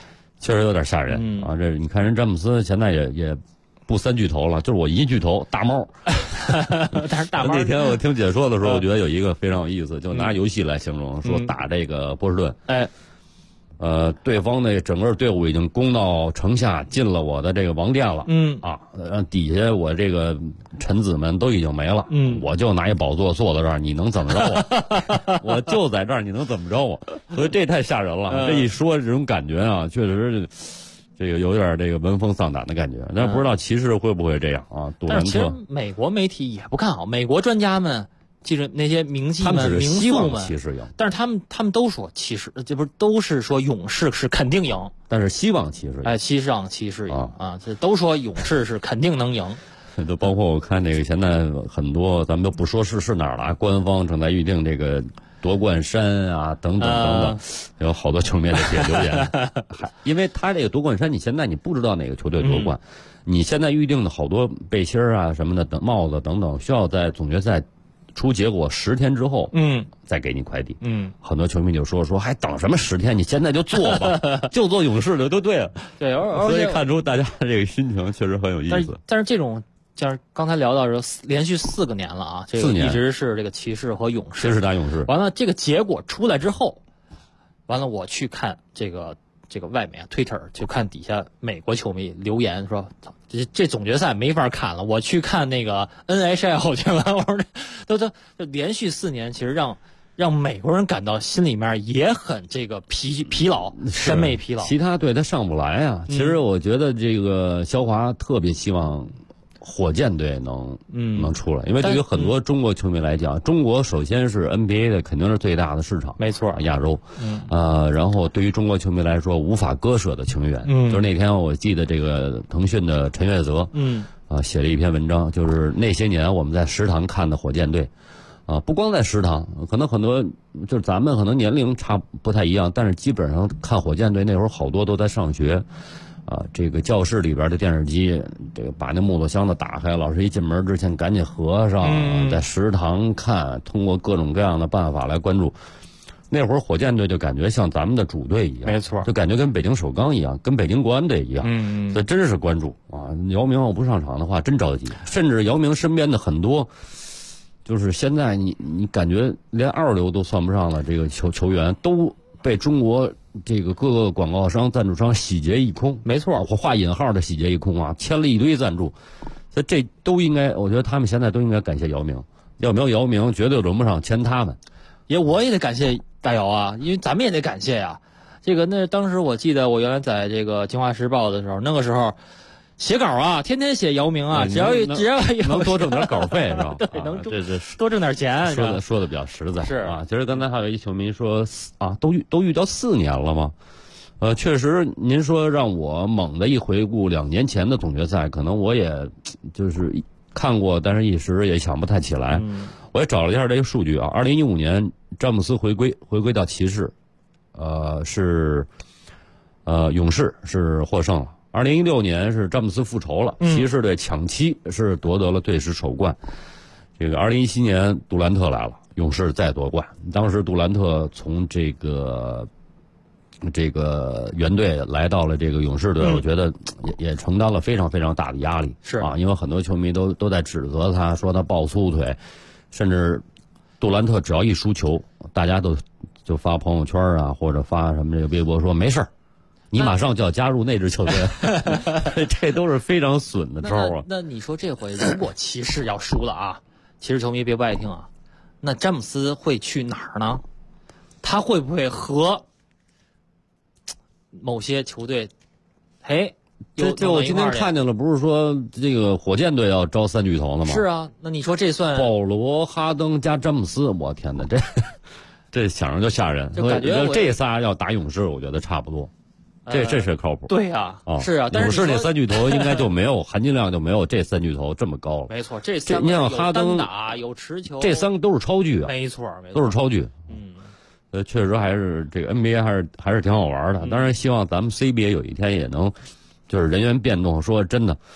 确实有点吓人啊！这你看人詹姆斯现在也不3巨头了，就是我1巨头大猫。 但是大猫那天我听解说的时候，我觉得有一个非常有意思，就拿游戏来形容，说打这个波士顿，对方那整个队伍已经攻到城下，进了我的这个王殿了，底下我这个臣子们都已经没了，我就拿一宝座坐在这儿，你能怎么着我？我就在这儿，你能怎么着我？所以这太吓人了，这一说这种感觉啊，确实这个有点这个闻风丧胆的感觉。但不知道骑士会不会这样啊？杜兰特， 但是其实美国媒体也不看好，美国专家们。记着那些名妓们、名宿们， 骑士赢， 但是他们都说骑士，这不是都是说勇士是肯定赢， 但是希望骑士赢， 希望骑士赢啊，这都说勇士是肯定能赢。 都包括我看这个现在很多咱们都不说是哪儿了，官方正在预定这个夺冠山啊等等等等，有好多球迷在写留言，因为他这个夺冠山，你现在你不知道哪个球队夺冠，你现在预定的好多背心啊什么的等帽子等等，需要在总决赛出结果10天之后，再给你快递。很多球迷就说还等什么10天？你现在就做吧，就做勇士的都对了。 对， 所以看出大家的这个心情确实很有意思。 但是这种，像刚才聊到说，连续4个年了啊，这个一直是这个骑士和勇士， 骑士打勇士。 完了，这个结果出来之后，完了我去看这个外媒啊 ，Twitter 去看底下美国球迷留言说，这总决赛没法看了，我去看那个 NHL 去了。我说都连续4年，其实让美国人感到心里面也很这个疲劳，审美疲劳。 其他队他上不来啊。其实我觉得这个肖华特别希望火箭队能出来，因为对于很多中国球迷来讲，中国首先是 NBA 的肯定是最大的市场， 没错， 亚洲，然后对于中国球迷来说无法割舍的情缘，就是那天我记得这个腾讯的陈月泽，写了一篇文章，就是那些年我们在食堂看的火箭队，不光在食堂，可能很多就是咱们可能年龄不太一样，但是基本上看火箭队那会儿好多都在上学。这个教室里边的电视机，这个把那木头箱子打开，老师一进门之前赶紧合上，在食堂看，通过各种各样的办法来关注。那会儿火箭队就感觉像咱们的主队一样， 没错， 就感觉跟北京首钢一样，跟北京国安队一样，这真是关注啊！姚明要不上场的话，真着急。甚至姚明身边的很多，就是现在你感觉连2流都算不上了，这个球员都被中国这个各个广告商、赞助商洗劫一空， 没错， 我画引号的洗劫一空啊，签了一堆赞助，所以这都应该，我觉得他们现在都应该感谢姚明，要没有姚明，绝对轮不上签他们。 我也得感谢大姚啊，因为咱们也得感谢呀。那当时我记得我原来在这个《京华时报》的时候，那个时候写稿啊，天天写姚明啊，只要能多挣点稿费是吧？ 对，能多挣点钱。 说的比较实在是啊。其实刚才还有一球迷说啊，都遇到4年了吗？确实，您说让我猛的一回顾2年前的总决赛，可能我也就是看过，但是一时也想不太起来。我也找了一下这个数据啊，2015年詹姆斯回归到骑士，勇士是获胜了。2016年是詹姆斯复仇了，骑士队抢七是夺得了队史首冠。这个2017年杜兰特来了，勇士再夺冠。当时杜兰特从这个原队来到了这个勇士队，我觉得也承担了非常非常大的压力。 是啊， 因为很多球迷都在指责他，说他抱粗腿，甚至杜兰特只要一输球，大家就发朋友圈啊，或者发什么这个微博说没事儿，你马上就要加入那支球队，这都是非常损的招啊。 那你说这回如果骑士要输了啊，骑士球迷别不爱听啊，那詹姆斯会去哪儿呢？他会不会和某些球队， 这我今天看见了，不是说这个火箭队要招3巨头了吗？ 是啊，那你说这算保罗、哈登加詹姆斯，我天哪，这想着就吓人。 就感觉这仨要打勇士，我觉得差不多。这是靠谱。 对呀，是啊， 勇士那3巨头应该就没有含金量，就没有这3巨头这么高了。 没错，这你像哈登打有持球， 这3个都是超巨啊。 没错， 都是超巨。确实还是这个 NBA 还是挺好玩的。当然，希望咱们 CBA 有一天也能，就是人员变动。说真的，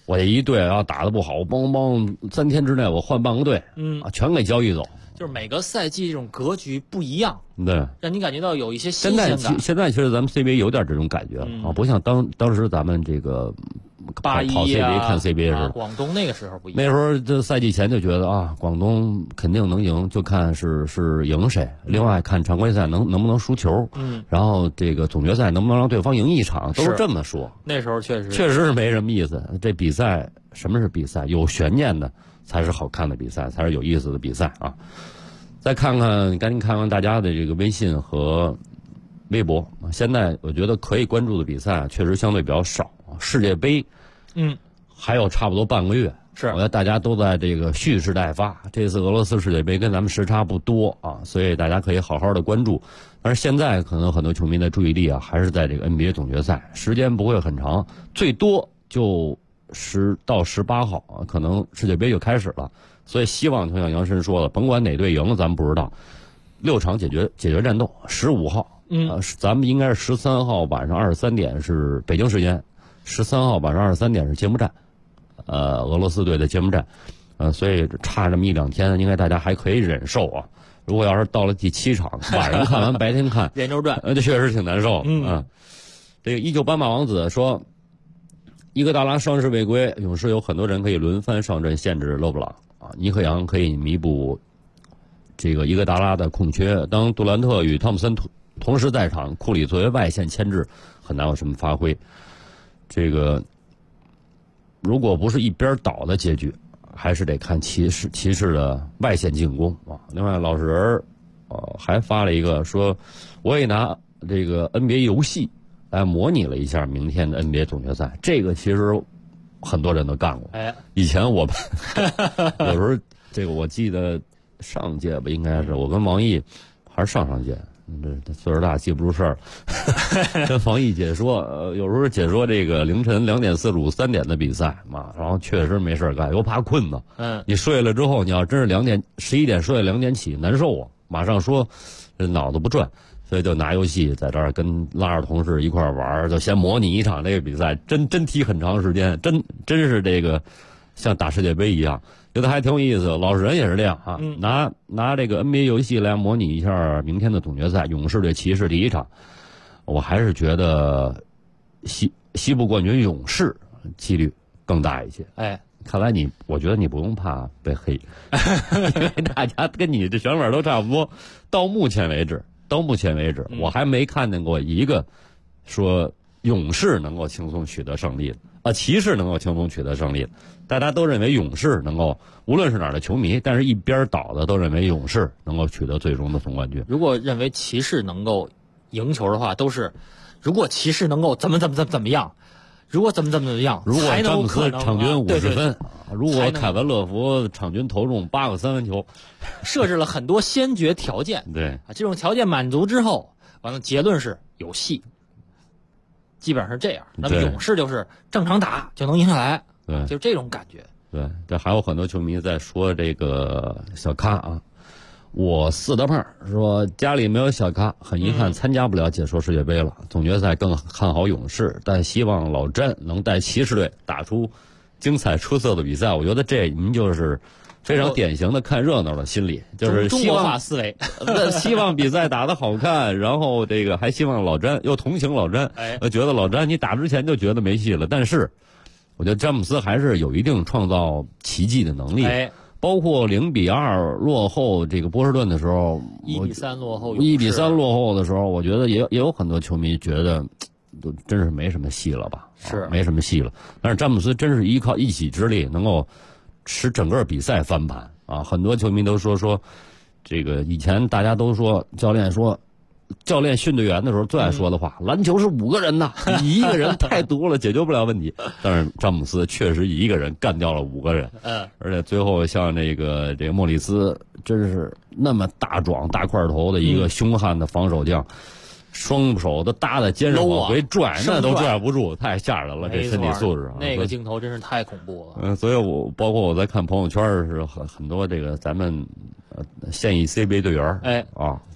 我这一队要打得不好，梆梆3天之内我换半个队，全给交易走。 就是每个赛季这种格局不一样， 对， 让你感觉到有一些新鲜感。 现在其实咱们 CBA 有点这种感觉了啊，不像当时咱们这个跑 CBA 看 CBA 似的。 广东那个时候不一样， 那时候这赛季前就觉得啊，广东肯定能赢，就看是赢谁，另外看常规赛能不能输球，然后这个总决赛能不能让对方赢一场，都是这么说。 那时候确实是没什么意思。这比赛什么是比赛？有悬念的才是好看的比赛，才是有意思的比赛啊！再看看，赶紧看看大家的这个微信和微博。现在我觉得可以关注的比赛确实相对比较少。世界杯，还有差不多半个月。 是， 我觉得大家都在这个蓄势待发。这次俄罗斯世界杯跟咱们时差不多啊，所以大家可以好好的关注。但是现在可能很多球迷的注意力啊，还是在这个 NBA 总决赛，时间不会很长，最多就10到18号啊，可能世界杯就开始了。所以希望就像杨申说了，甭管哪队赢，咱们不知道，6场解决战斗，15号，咱们应该是13号晚上23点是北京时间，13号晚上23点是揭幕战，俄罗斯队的揭幕战，所以差这么1-2天，应该大家还可以忍受啊。如果要是到了第7场，晚上看完白天看， 连轴转， 这确实挺难受。这个依旧斑马王子说，伊戈达拉伤势未归，勇士有很多人可以轮番上阵限制勒布朗啊，尼克杨可以弥补这个伊戈达拉的空缺。当杜兰特与汤普森同时在场，库里作为外线牵制很难有什么发挥。这个如果不是一边倒的结局，还是得看骑士的外线进攻啊。另外，老实人还发了一个说，我也拿这个 NBA 游戏来模拟了一下明天的 NBA 总决赛。这个其实很多人都干过。以前我们有时候这个我记得上届吧，应该是我跟王毅还是上届。这岁数大记不住事儿，跟防疫解说，有时候解说这个凌晨2点45、3点的比赛嘛，然后确实没事干，又怕困呢。你睡了之后，你要真是11点睡2点起，难受啊！马上说脑子不转，所以就拿游戏在这儿跟拉着同事一块玩，就先模拟一场这个比赛，真踢很长时间，真是这个像打世界杯一样。觉得还挺有意思，老实人也是这样啊，拿这个 NBA 游戏来模拟一下明天的总决赛，勇士对骑士第一场，我还是觉得西部冠军勇士几率更大一些。看来我觉得你不用怕被黑，因为大家跟你这想法都差不多。到目前为止，我还没看见过一个说勇士能够轻松取得胜利的。骑士能够轻松取得胜利，大家都认为勇士能够，无论是哪儿的球迷，但是一边倒的都认为勇士能够取得最终的总冠军。 如果认为骑士能够赢球的话，都是如果骑士能够怎么样，如果怎么样， 如果詹姆斯场均50分，如果凯文勒福场均投中8个3分球， 设置了很多先决条件。 对这种条件满足之后，完了结论是有戏。基本上是这样，那么勇士就是正常打就能赢下来， 对， 就这种感觉。 对，这还有很多球迷在说这个小咖啊，我四大胖说家里没有小咖，很遗憾参加不了解说世界杯了。总决赛更看好勇士，但希望老詹能带骑士队打出精彩出色的比赛。我觉得这您就是非常典型的看热闹的心理，就是中国化思维， 希望比赛打得好看，然后这个还希望老詹，又同情老詹，觉得老詹你打之前就觉得没戏了，但是我觉得詹姆斯还是有一定创造奇迹的能力，包括0-2落后这个波士顿的时候 ，1-3落后 ，1-3落后的时候，我觉得也有很多球迷觉得都真是没什么戏了吧， 是没什么戏了，但是詹姆斯真是依靠一己之力能够使整个比赛翻盘啊！很多球迷都说，这个以前大家都说教练训队员的时候最爱说的话，篮球是5个人呐，你一个人太多了，解决不了问题。但是詹姆斯确实一个人干掉了5个人，而且最后像这个莫里斯，真是那么大壮大块头的一个凶悍的防守将。双手都搭在肩上往回拽，那都拽不住，太吓人了，这身体素质。 那个镜头真是太恐怖了。 所以包括我在看朋友圈是很多这个咱们现役 CBA 队员，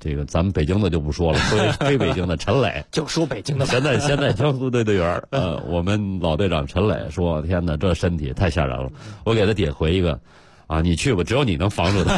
这个咱们北京的就不说了，非北京的陈磊就说北京的吧。 现在江苏队队员我们老队长陈磊说：“天哪，这身体太吓人了。”我给他点回一个啊，你去吧，只有你能防住他。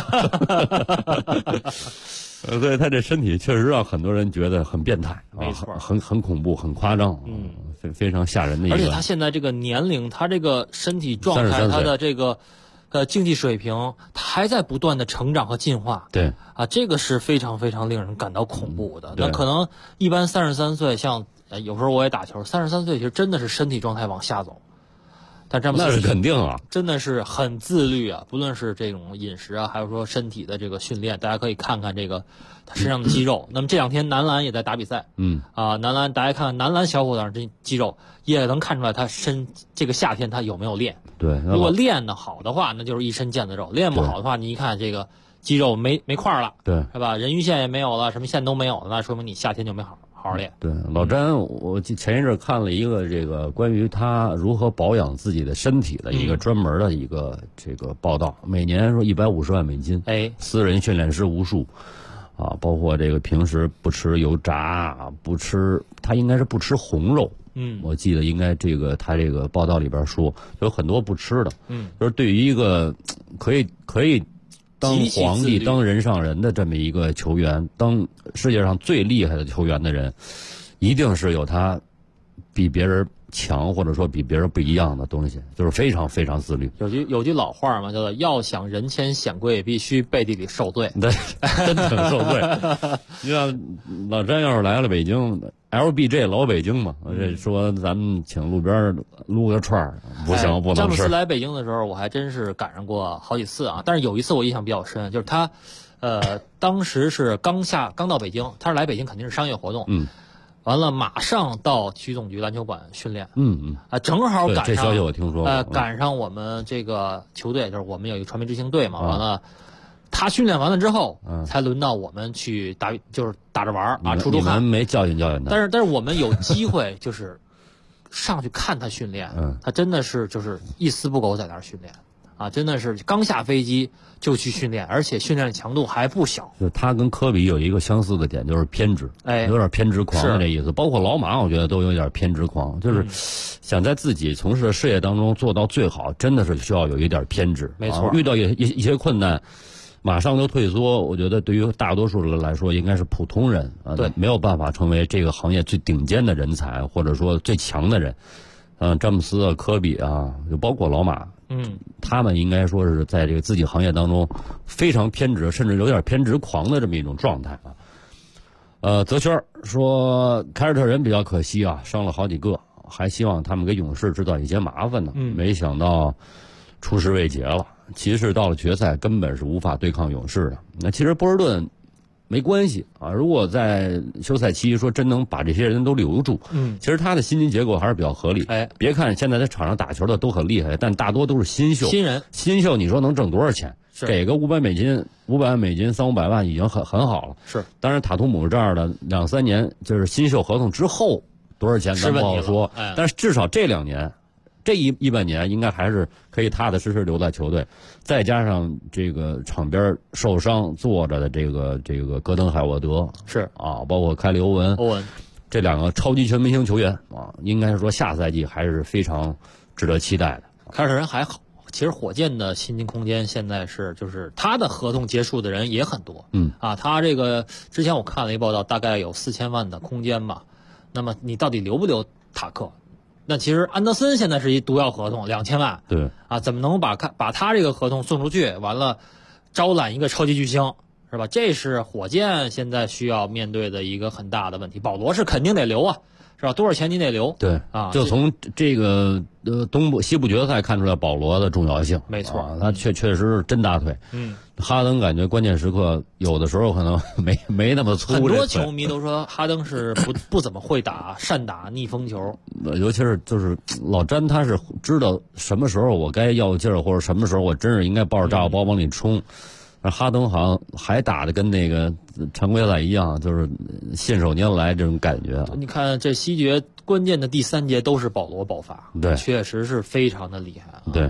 所以他这身体确实让很多人觉得很变态， 没错， 很恐怖，很夸张，非常吓人的一个。 而且他现在这个年龄，他这个身体状态，他的这个竞技水平，他还在不断的成长和进化。 对啊，这个是非常非常令人感到恐怖的。那可能一般33岁，像有时候我也打球，33岁其实真的是身体状态往下走。但詹姆斯那是肯定啊， 真的是很自律啊，不论是这种饮食啊，还有说身体的这个训练，大家可以看看这个他身上的肌肉。那么这两天男篮也在打比赛，男篮大家看男篮小伙子这肌肉也能看出来他这个夏天他有没有练。 对， 如果练得好的话，那就是一身腱子肉；练不好的话，你一看这个肌肉没块了， 对， 是吧？人鱼线也没有了，什么线都没有了，那说明你夏天就没好好练。 对，老詹，我前一阵看了一个这个关于他如何保养自己的身体的一个专门的一个这个报道，每年说150万美金，私人训练师无数，啊，包括这个平时不吃油炸，他应该是不吃红肉，我记得应该他这个报道里边说有很多不吃的，就是对于一个可以当皇帝当人上人的这么一个球员，当世界上最厉害的球员的人，一定是有他比别人强或者说比别人不一样的东西，就是非常非常自律。 有句老话嘛，叫做要想人前显贵，必须背地里受罪。 对，真挺受罪。你看老詹要是来了北京 ，LBJ 老北京嘛，这说咱们请路边撸个串儿，不行，不能吃。 詹姆斯来北京的时候，我还真是赶上过好几次啊，但是有一次我印象比较深，就是他，当时是刚到北京，他是来北京肯定是商业活动，完了马上到体育总局篮球馆训练，正好赶上这消息我听说， 赶上我们这个球队，就是我们有一个传媒执行队嘛，完了。他训练完了之后，才轮到我们去就是打着玩啊，出汗。 你们没教训他。 但是我们有机会就是上去看他训练，他真的是就是一丝不苟在那儿训练啊，真的是刚下飞机就去训练，而且训练的强度还不小。 就他跟科比有一个相似的点，就是偏执，有点偏执狂的这意思。包括老马，我觉得都有点偏执狂，就是想在自己从事的事业当中做到最好，真的是需要有一点偏执。 没错， 遇到一些困难。马上就退缩，我觉得对于大多数人来说，应该是普通人啊，没有办法成为这个行业最顶尖的人才，或者说最强的人。詹姆斯啊、科比啊，就包括老马，他们应该说是在这个自己行业当中非常偏执，甚至有点偏执狂的这么一种状态啊。泽轩说，凯尔特人比较可惜啊，伤了好几个，还希望他们给勇士制造一些麻烦呢，没想到出师未捷了。骑士到了决赛根本是无法对抗勇士的。那其实波士顿没关系啊，如果在休赛期说真能把这些人都留住，其实他的薪金结构还是比较合理。别看现在在场上打球的都很厉害，但大多都是新秀。新秀你说能挣多少钱？给个500万美金，300-500万已经很好了。 是， 当然塔图姆这样的2-3年就是新秀合同之后多少钱咱不好说，但是至少这2年。这一半年应该还是可以踏踏实实留在球队，再加上这个场边受伤坐着的这个戈登海沃德是啊，包括凯里欧文这2个超级全明星球员啊，应该是说下赛季还是非常值得期待的。 凯尔特人还好，其实火箭的薪金空间现在就是他的合同结束的人也很多，他这个之前我看了一报道，大概有4000万的空间吧。那么你到底留不留塔克？那其实安德森现在是一毒药合同，2000万。 对啊，怎么能把他这个合同送出去？完了，招揽一个超级巨星，是吧？这是火箭现在需要面对的一个很大的问题。保罗是肯定得留啊，是吧？多少钱你得留？ 对啊， 就从这个东部西部决赛看出来保罗的重要性。 没错， 他确实是真大腿。哈登感觉关键时刻有的时候可能没那么粗。 很多球迷都说哈登是不怎么会善打逆风球， 尤其是就是老詹他是知道什么时候我该要劲儿，或者什么时候我真是应该抱着炸药包往里冲。哈登好像还打的跟那个常规赛一样，就是信手拈来这种感觉。 你看这西决关键的第3节都是保罗爆发， 对， 确实是非常的厉害。 对。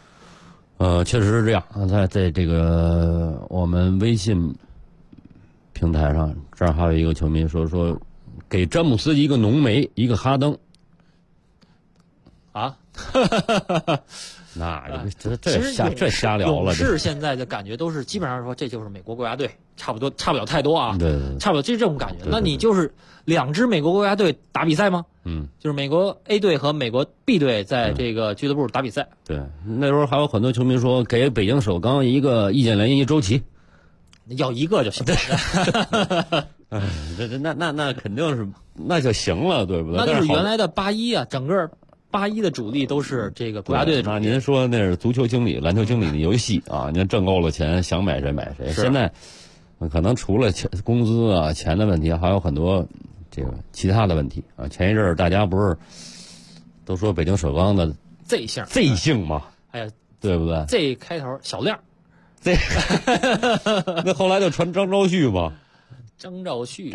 确实是这样。在这个我们微信平台上，这儿还有一个球迷说给詹姆斯一个浓眉，一个哈登。 啊， 那这瞎聊了。 勇士现在的感觉都是基本上说这就是美国国家队，差不了太多啊。 对， 差不了这种感觉。那你就是2支美国国家队打比赛吗？就是美国 A 队和美国 B 队在这个俱乐部打比赛。 对，那时候还有很多球迷说给北京首钢一个易建联一周琦， 要一个就行。 那肯定是那就行了，对不对？ 那就是原来的81啊，整个81的主力都是这个国家队的主力。 那您说那是足球经理、篮球经理的游戏啊？您挣够了钱，想买谁买谁。现在可能除了工资啊、钱的问题，还有很多这个其他的问题啊。前一阵儿大家不是都说北京首钢的 Z 姓嘛？ 哎呀， 对不对 ？Z 开头小亮， 那后来就传张昭旭嘛？ 张昭旭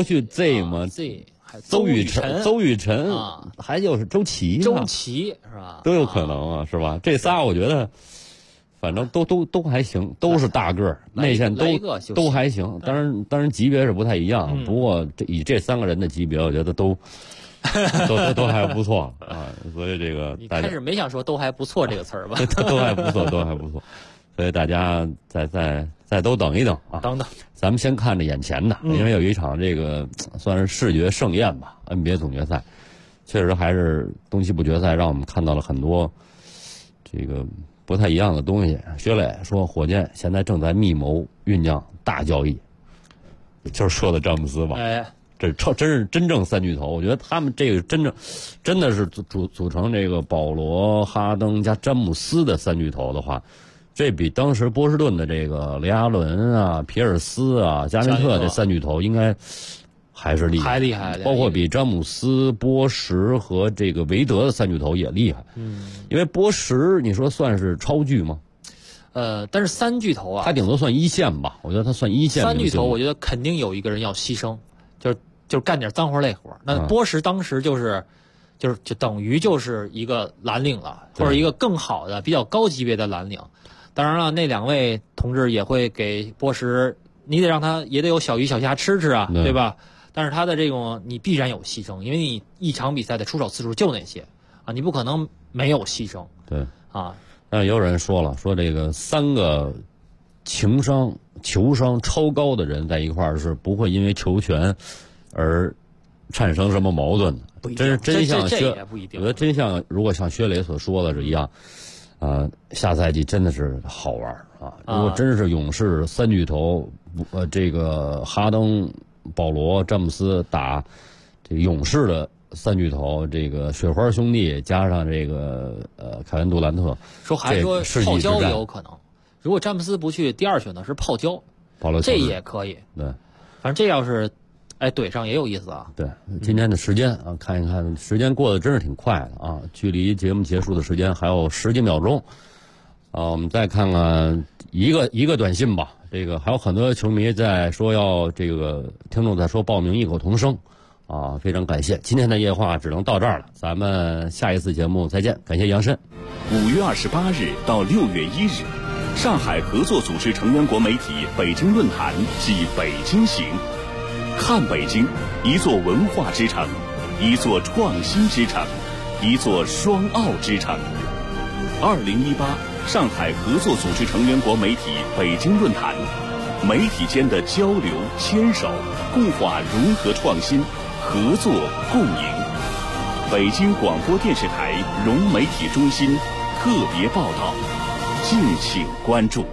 Z 嘛 ？Z。 邹雨辰啊，还就是周琦是吧？ 都有可能啊，是吧？这仨我觉得，反正都还行，都是大个儿，内线都还行。当然级别是不太一样，不过以这3个人的级别，我觉得都还不错啊。所以这个你开始没想说都还不错这个词儿吧？ 都还不错。所以大家再都等一等啊！ 等， 咱们先看着眼前的，因为有一场这个算是视觉盛宴吧 ，NBA 总决赛，确实还是东西部决赛让我们看到了很多这个不太一样的东西。薛磊说，火箭现在正在密谋酝酿大交易，就是说的詹姆斯吧？ 哎， 这真是真正3巨头，我觉得他们这个真的是组成这个保罗、哈登加詹姆斯的3巨头的话。这比当时波士顿的这个雷阿伦啊、皮尔斯啊、加内特这3巨头应该还是厉害， 还厉害， 包括比詹姆斯、波什和这个韦德的3巨头也厉害。因为波什你说算是超巨吗？ 但是3巨头啊， 他顶多算1线吧，我觉得他算1线。 3巨头，我觉得肯定有一个人要牺牲，就是干点脏活累活。那波什当时就等于就是一个蓝领了，或者一个更好的、比较高级别的蓝领。当然了，那2位同志也会给波什，你得让他也得有小鱼小虾吃啊，对吧？但是他的这种你必然有牺牲，因为你一场比赛的出手次数就那些啊，你不可能没有牺牲。 对啊， 但也有人说了，说这个3个情商、球商超高的人在一块儿是不会因为球权而产生什么矛盾的。真像这也不一定。 我觉得真像如果像薛磊所说的是一样。下赛季真的是好玩啊！如果真是勇士3巨头，这个哈登、保罗、詹姆斯打这个勇士的3巨头，这个雪花兄弟加上这个凯文杜兰特， 还说泡椒也有可能。如果詹姆斯不去，第2选择是泡椒，这也可以。 对， 反正这要是怼上也有意思啊。 对，今天的时间啊，看一看，时间过得真是挺快的啊，距离节目结束的时间还有10几秒钟啊。我们再看看一个短信吧，这个还有很多球迷在说要这个听众在说报名异口同声啊，非常感谢。今天的夜话只能到这儿了，咱们下一次节目再见，感谢杨申。 5月28日到6月1日，上海合作组织成员国媒体北京论坛暨北京行。看北京，一座文化之城，一座创新之城，一座双奥之城。2018上海合作组织成员国媒体北京论坛，媒体间的交流、牵手、固化、融合、创新、合作、共赢。北京广播电视台融媒体中心特别报道，敬请关注。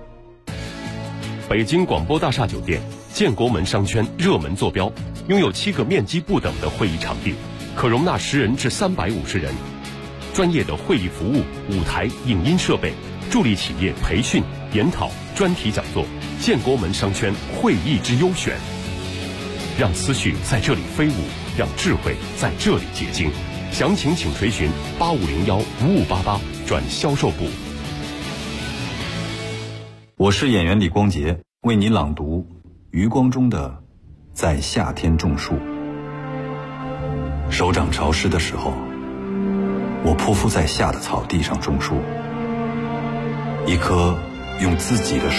北京广播大厦酒店建国门商圈热门坐标，拥有7个面积不等的会议场地，可容纳10人至350人。专业的会议服务、舞台、影音设备，助力企业培训、研讨、专题讲座。建国门商圈会议之优选，让思绪在这里飞舞，让智慧在这里结晶。详情请垂询8501-5588转销售部。 我是演员李光洁，为你朗读余光中的《在夏天种树》。手掌潮湿的时候，我匍匐在夏的草地上种树，一棵用自己的